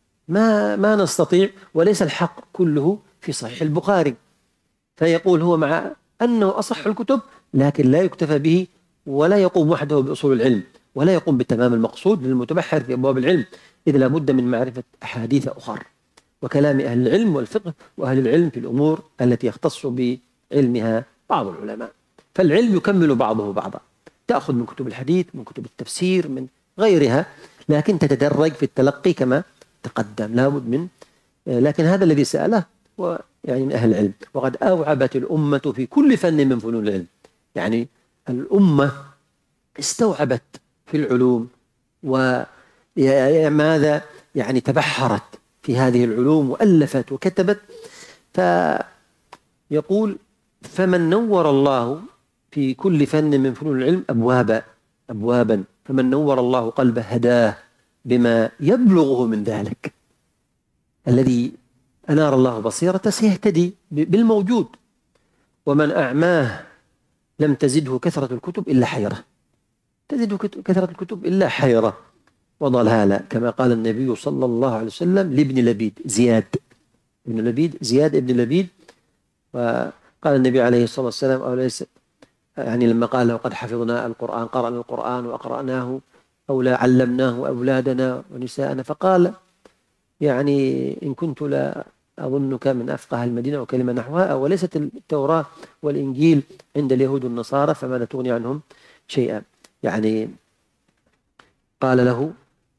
ما ما نستطيع، وليس الحق كله في صحيح البخاري. فيقول هو مع أنه أصح الكتب لكن لا يكتفى به، ولا يقوم وحده بأصول العلم، ولا يقوم بتمام المقصود للمتبحر في أبواب العلم، إذ لا بد من معرفة أحاديث أخرى وكلام أهل العلم والفقه وأهل العلم في الأمور التي يختص بعلمها بعض العلماء. فالعلم يكمل بعضه بعضا، تأخذ من كتب الحديث، من كتب التفسير، من غيرها، لكن تتدرج في التلقي كما تقدم، لا بد من. لكن هذا الذي سأله هو يعني من أهل العلم. وقد أوعبت الأمة في كل فن من فنون العلم، يعني الأمة استوعبت في العلوم، وماذا يعني تبحرت في هذه العلوم وألفت وكتبت. فيقول: فمن نور الله في كل فن من فنون العلم أبوابا أبوابا فمن نور الله قلبه هداه بما يبلغه من ذلك. الذي أنار الله بصيرته سيهتدي بالموجود، ومن أعماه لم تزده كثرة الكتب إلا حيرة، تزده كثرة الكتب إلا حيرة وضلالة، كما قال النبي صلى الله عليه وسلم لابن لبيد زياد ابن لبيد زياد ابن لبيد. وقال النبي عليه الصلاة والسلام أو ليس يعني لما قال له: قد حفظنا القرآن، قرأنا القرآن وأقرأناه أو لا علمناه أولادنا ونساءنا، فقال: يعني إن كنت لا أظنك من أفقه المدينة وكلمة نحوها، وليست التوراة والإنجيل عند اليهود والنصارى فماذا تغني عنهم شيئا. يعني قال له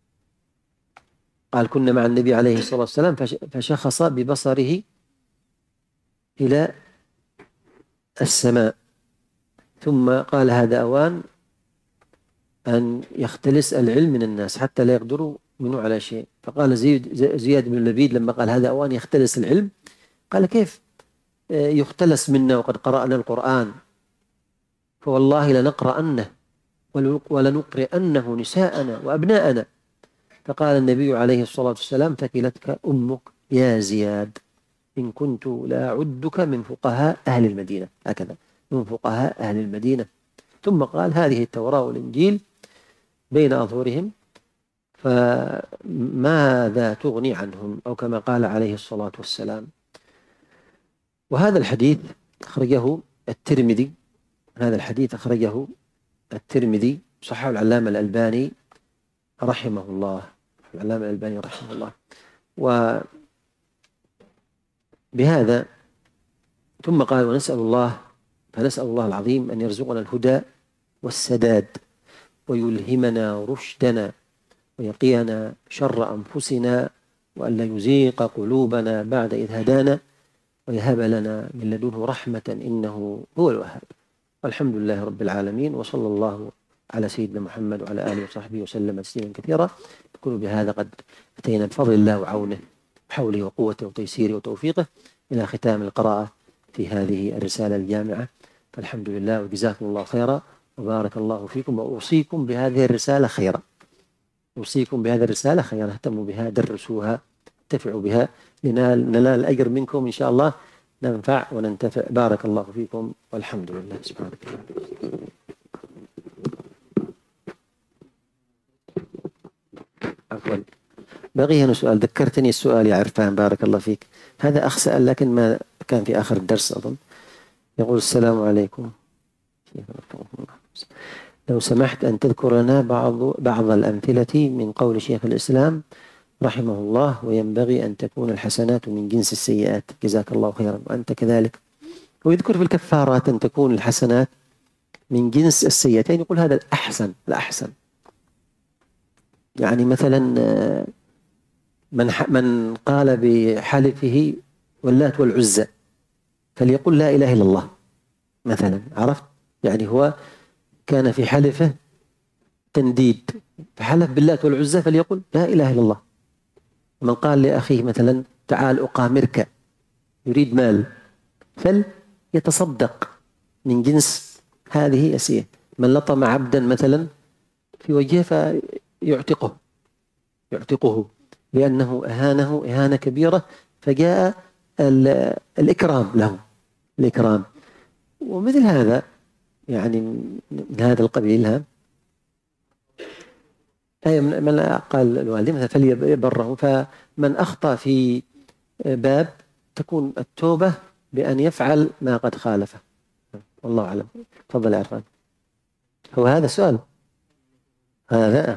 قال: كنا مع النبي عليه الصلاة والسلام فشخص ببصره إلى السماء ثم قال هذا أوان أن يختلس العلم من الناس حتى لا يقدروا منه على شيء. فقال زيد زياد بن لبيد لما قال هذا أوان يختلس العلم، قال كيف يختلس منا وقد قرأنا القرآن؟ فوالله لنقرأنه ولنقرئنه نساءنا وأبناءنا. فقال النبي عليه الصلاة والسلام ثكلتك أمك يا زياد، إن كنت لا أعدك من فقهاء أهل المدينة، هكذا من فقهاء أهل المدينة. ثم قال هذه التوراة والإنجيل بين أظهرهم فماذا تغني عنهم، أو كما قال عليه الصلاة والسلام. وهذا الحديث أخرجه الترمذي، هذا الحديث أخرجه الترمذي، صححه العلامة الألباني رحمه الله، العلامة الألباني رحمه الله. وبهذا ثم قال ونسأل الله فنسأل الله العظيم أن يرزقنا الهدى والسداد ويلهمنا رشدنا ويقينا شر أنفسنا وأن لا يزيق قلوبنا بعد إذ هدانا ويهب لنا من لدنه رحمة إنه هو الوهاب. والحمد لله رب العالمين، وصلى الله على سيدنا محمد وعلى آله وصحبه وسلم تسليما كثيرا. نكون بهذا قد أتينا بفضل الله وعونه وحوله وقوته وتيسيره وتوفيقه إلى ختام القراءة في هذه الرسالة الجامعة. فالحمد لله وجزاكم الله خيرا وبارك الله فيكم. وأوصيكم بهذه الرسالة خيرا، أوصيكم بهذه الرسالة خيرا، اهتموا بها، درسوها، انتفعوا بها، لنال ننال الأجر منكم إن شاء الله، ننفع وننتفع. بارك الله فيكم والحمد لله. سبحانك اللهم. عفوا، بقي هنا سؤال، ذكرتني السؤال يا عرفان، بارك الله فيك. هذا أخ سأل لكن ما كان في آخر الدرس أظن. يقول السلام عليكم، لو سمحت أن تذكر لنا بعض بعض الأمثلة من قول شيخ الإسلام رحمه الله وينبغي أن تكون الحسنات من جنس السيئات، جزاك الله خيرا وأنت كذلك. ويذكر في الكفارات أن تكون الحسنات من جنس السيئتين، يقول هذا الأحسن الأحسن. يعني مثلا من من قال بحلفه واللات والعزى فليقل لا إله إلا الله مثلا، عرفت؟ يعني هو كان في حلفه تنديد فحلف باللات والعزى فليقل لا إله إلا الله. من قال لأخيه مثلا تعال أقامرك يريد مال فليتصدق من جنس هذه السيئة. من لطم عبدا مثلا في وجهه فيعتقه يعتقه لأنه أهانه إهانة كبيرة، فجاء الإكرام له، الإكرام. ومثل هذا يعني من هذا القبيل. ها أي من قال الوالد مثلا فليبره، فمن أخطأ في باب تكون التوبة بأن يفعل ما قد خالفه. والله أعلم. تفضل يا عرفان. هو هذا السؤال هذا.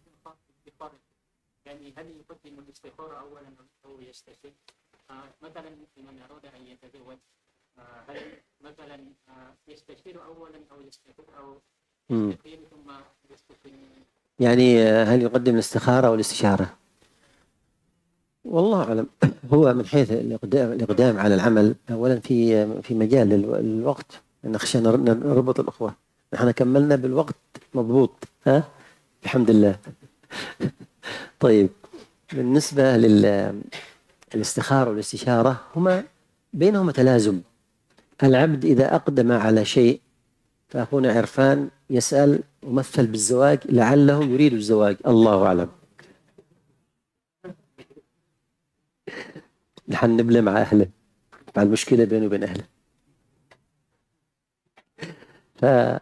يعني هل يقدم الاستخارة أولا أو يستشير؟ مثلا من أراد أن يتزوج هل مثلا يستشير أولا أو يستخير أو يستخير ثم يستشير؟ يعني هل يقدم الاستخارة أو الاستشارة؟ والله أعلم. هو من حيث الإقدام, الإقدام على العمل أولا في في مجال الوقت، نخشى نربط الأخوة، نحن كملنا بالوقت مضبوط. ها الحمد لله. طيب، بالنسبة للاستخارة والاستشارة هما بينهما تلازم. العبد إذا أقدم على شيء، فأخونا عرفان يسأل ممثل بالزواج لعله يريد الزواج، الله أعلم. نحن نبلى مع أهله، مع المشكلة بينه وبين أهله. فهذا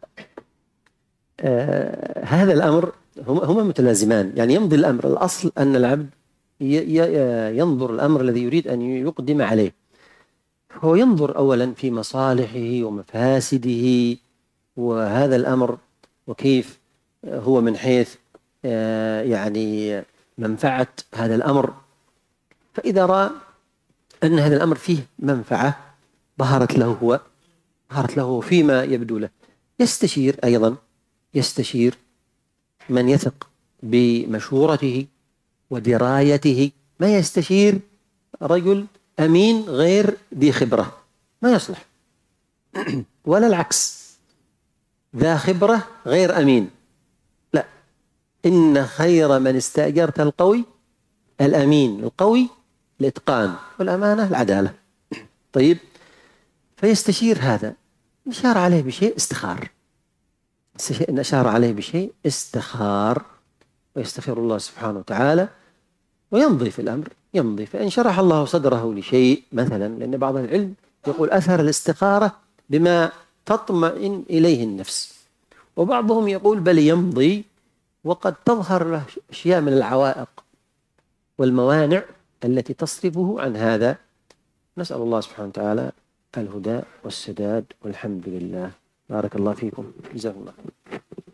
آه الأمر هما هما متلازمان، يعني يمضي الأمر. الأصل أن العبد ينظر الأمر الذي يريد أن يقدم عليه، هو ينظر أولا في مصالحه ومفاسده وهذا الأمر وكيف هو من حيث يعني منفعة هذا الأمر. فإذا رأى أن هذا الأمر فيه منفعة ظهرت له هو ظهرت له فيما يبدو له، يستشير أيضا يستشير من يثق بمشورته ودرايته. ما يستشير رجل أمين غير ذي خبرة، ما يصلح. ولا العكس، ذا خبرة غير أمين، لا، إن خير من استأجرت القوي الأمين. القوي الإتقان، والأمانة العدالة. طيب، فيستشير هذا، نشار عليه بشيء استخار، نشار عليه بشيء استخار ويستخير الله سبحانه وتعالى ويمضي في الأمر، يمضي. فإن شرح الله صدره لشيء مثلا، لأن بعض العلم يقول أثر الاستخارة بما تطمئن إليه النفس، وبعضهم يقول بل يمضي وقد تظهر له أشياء من العوائق والموانع التي تصرفه عن هذا. نسأل الله سبحانه وتعالى الهدى والسداد، والحمد لله. بارك الله فيكم، جزاكم الله.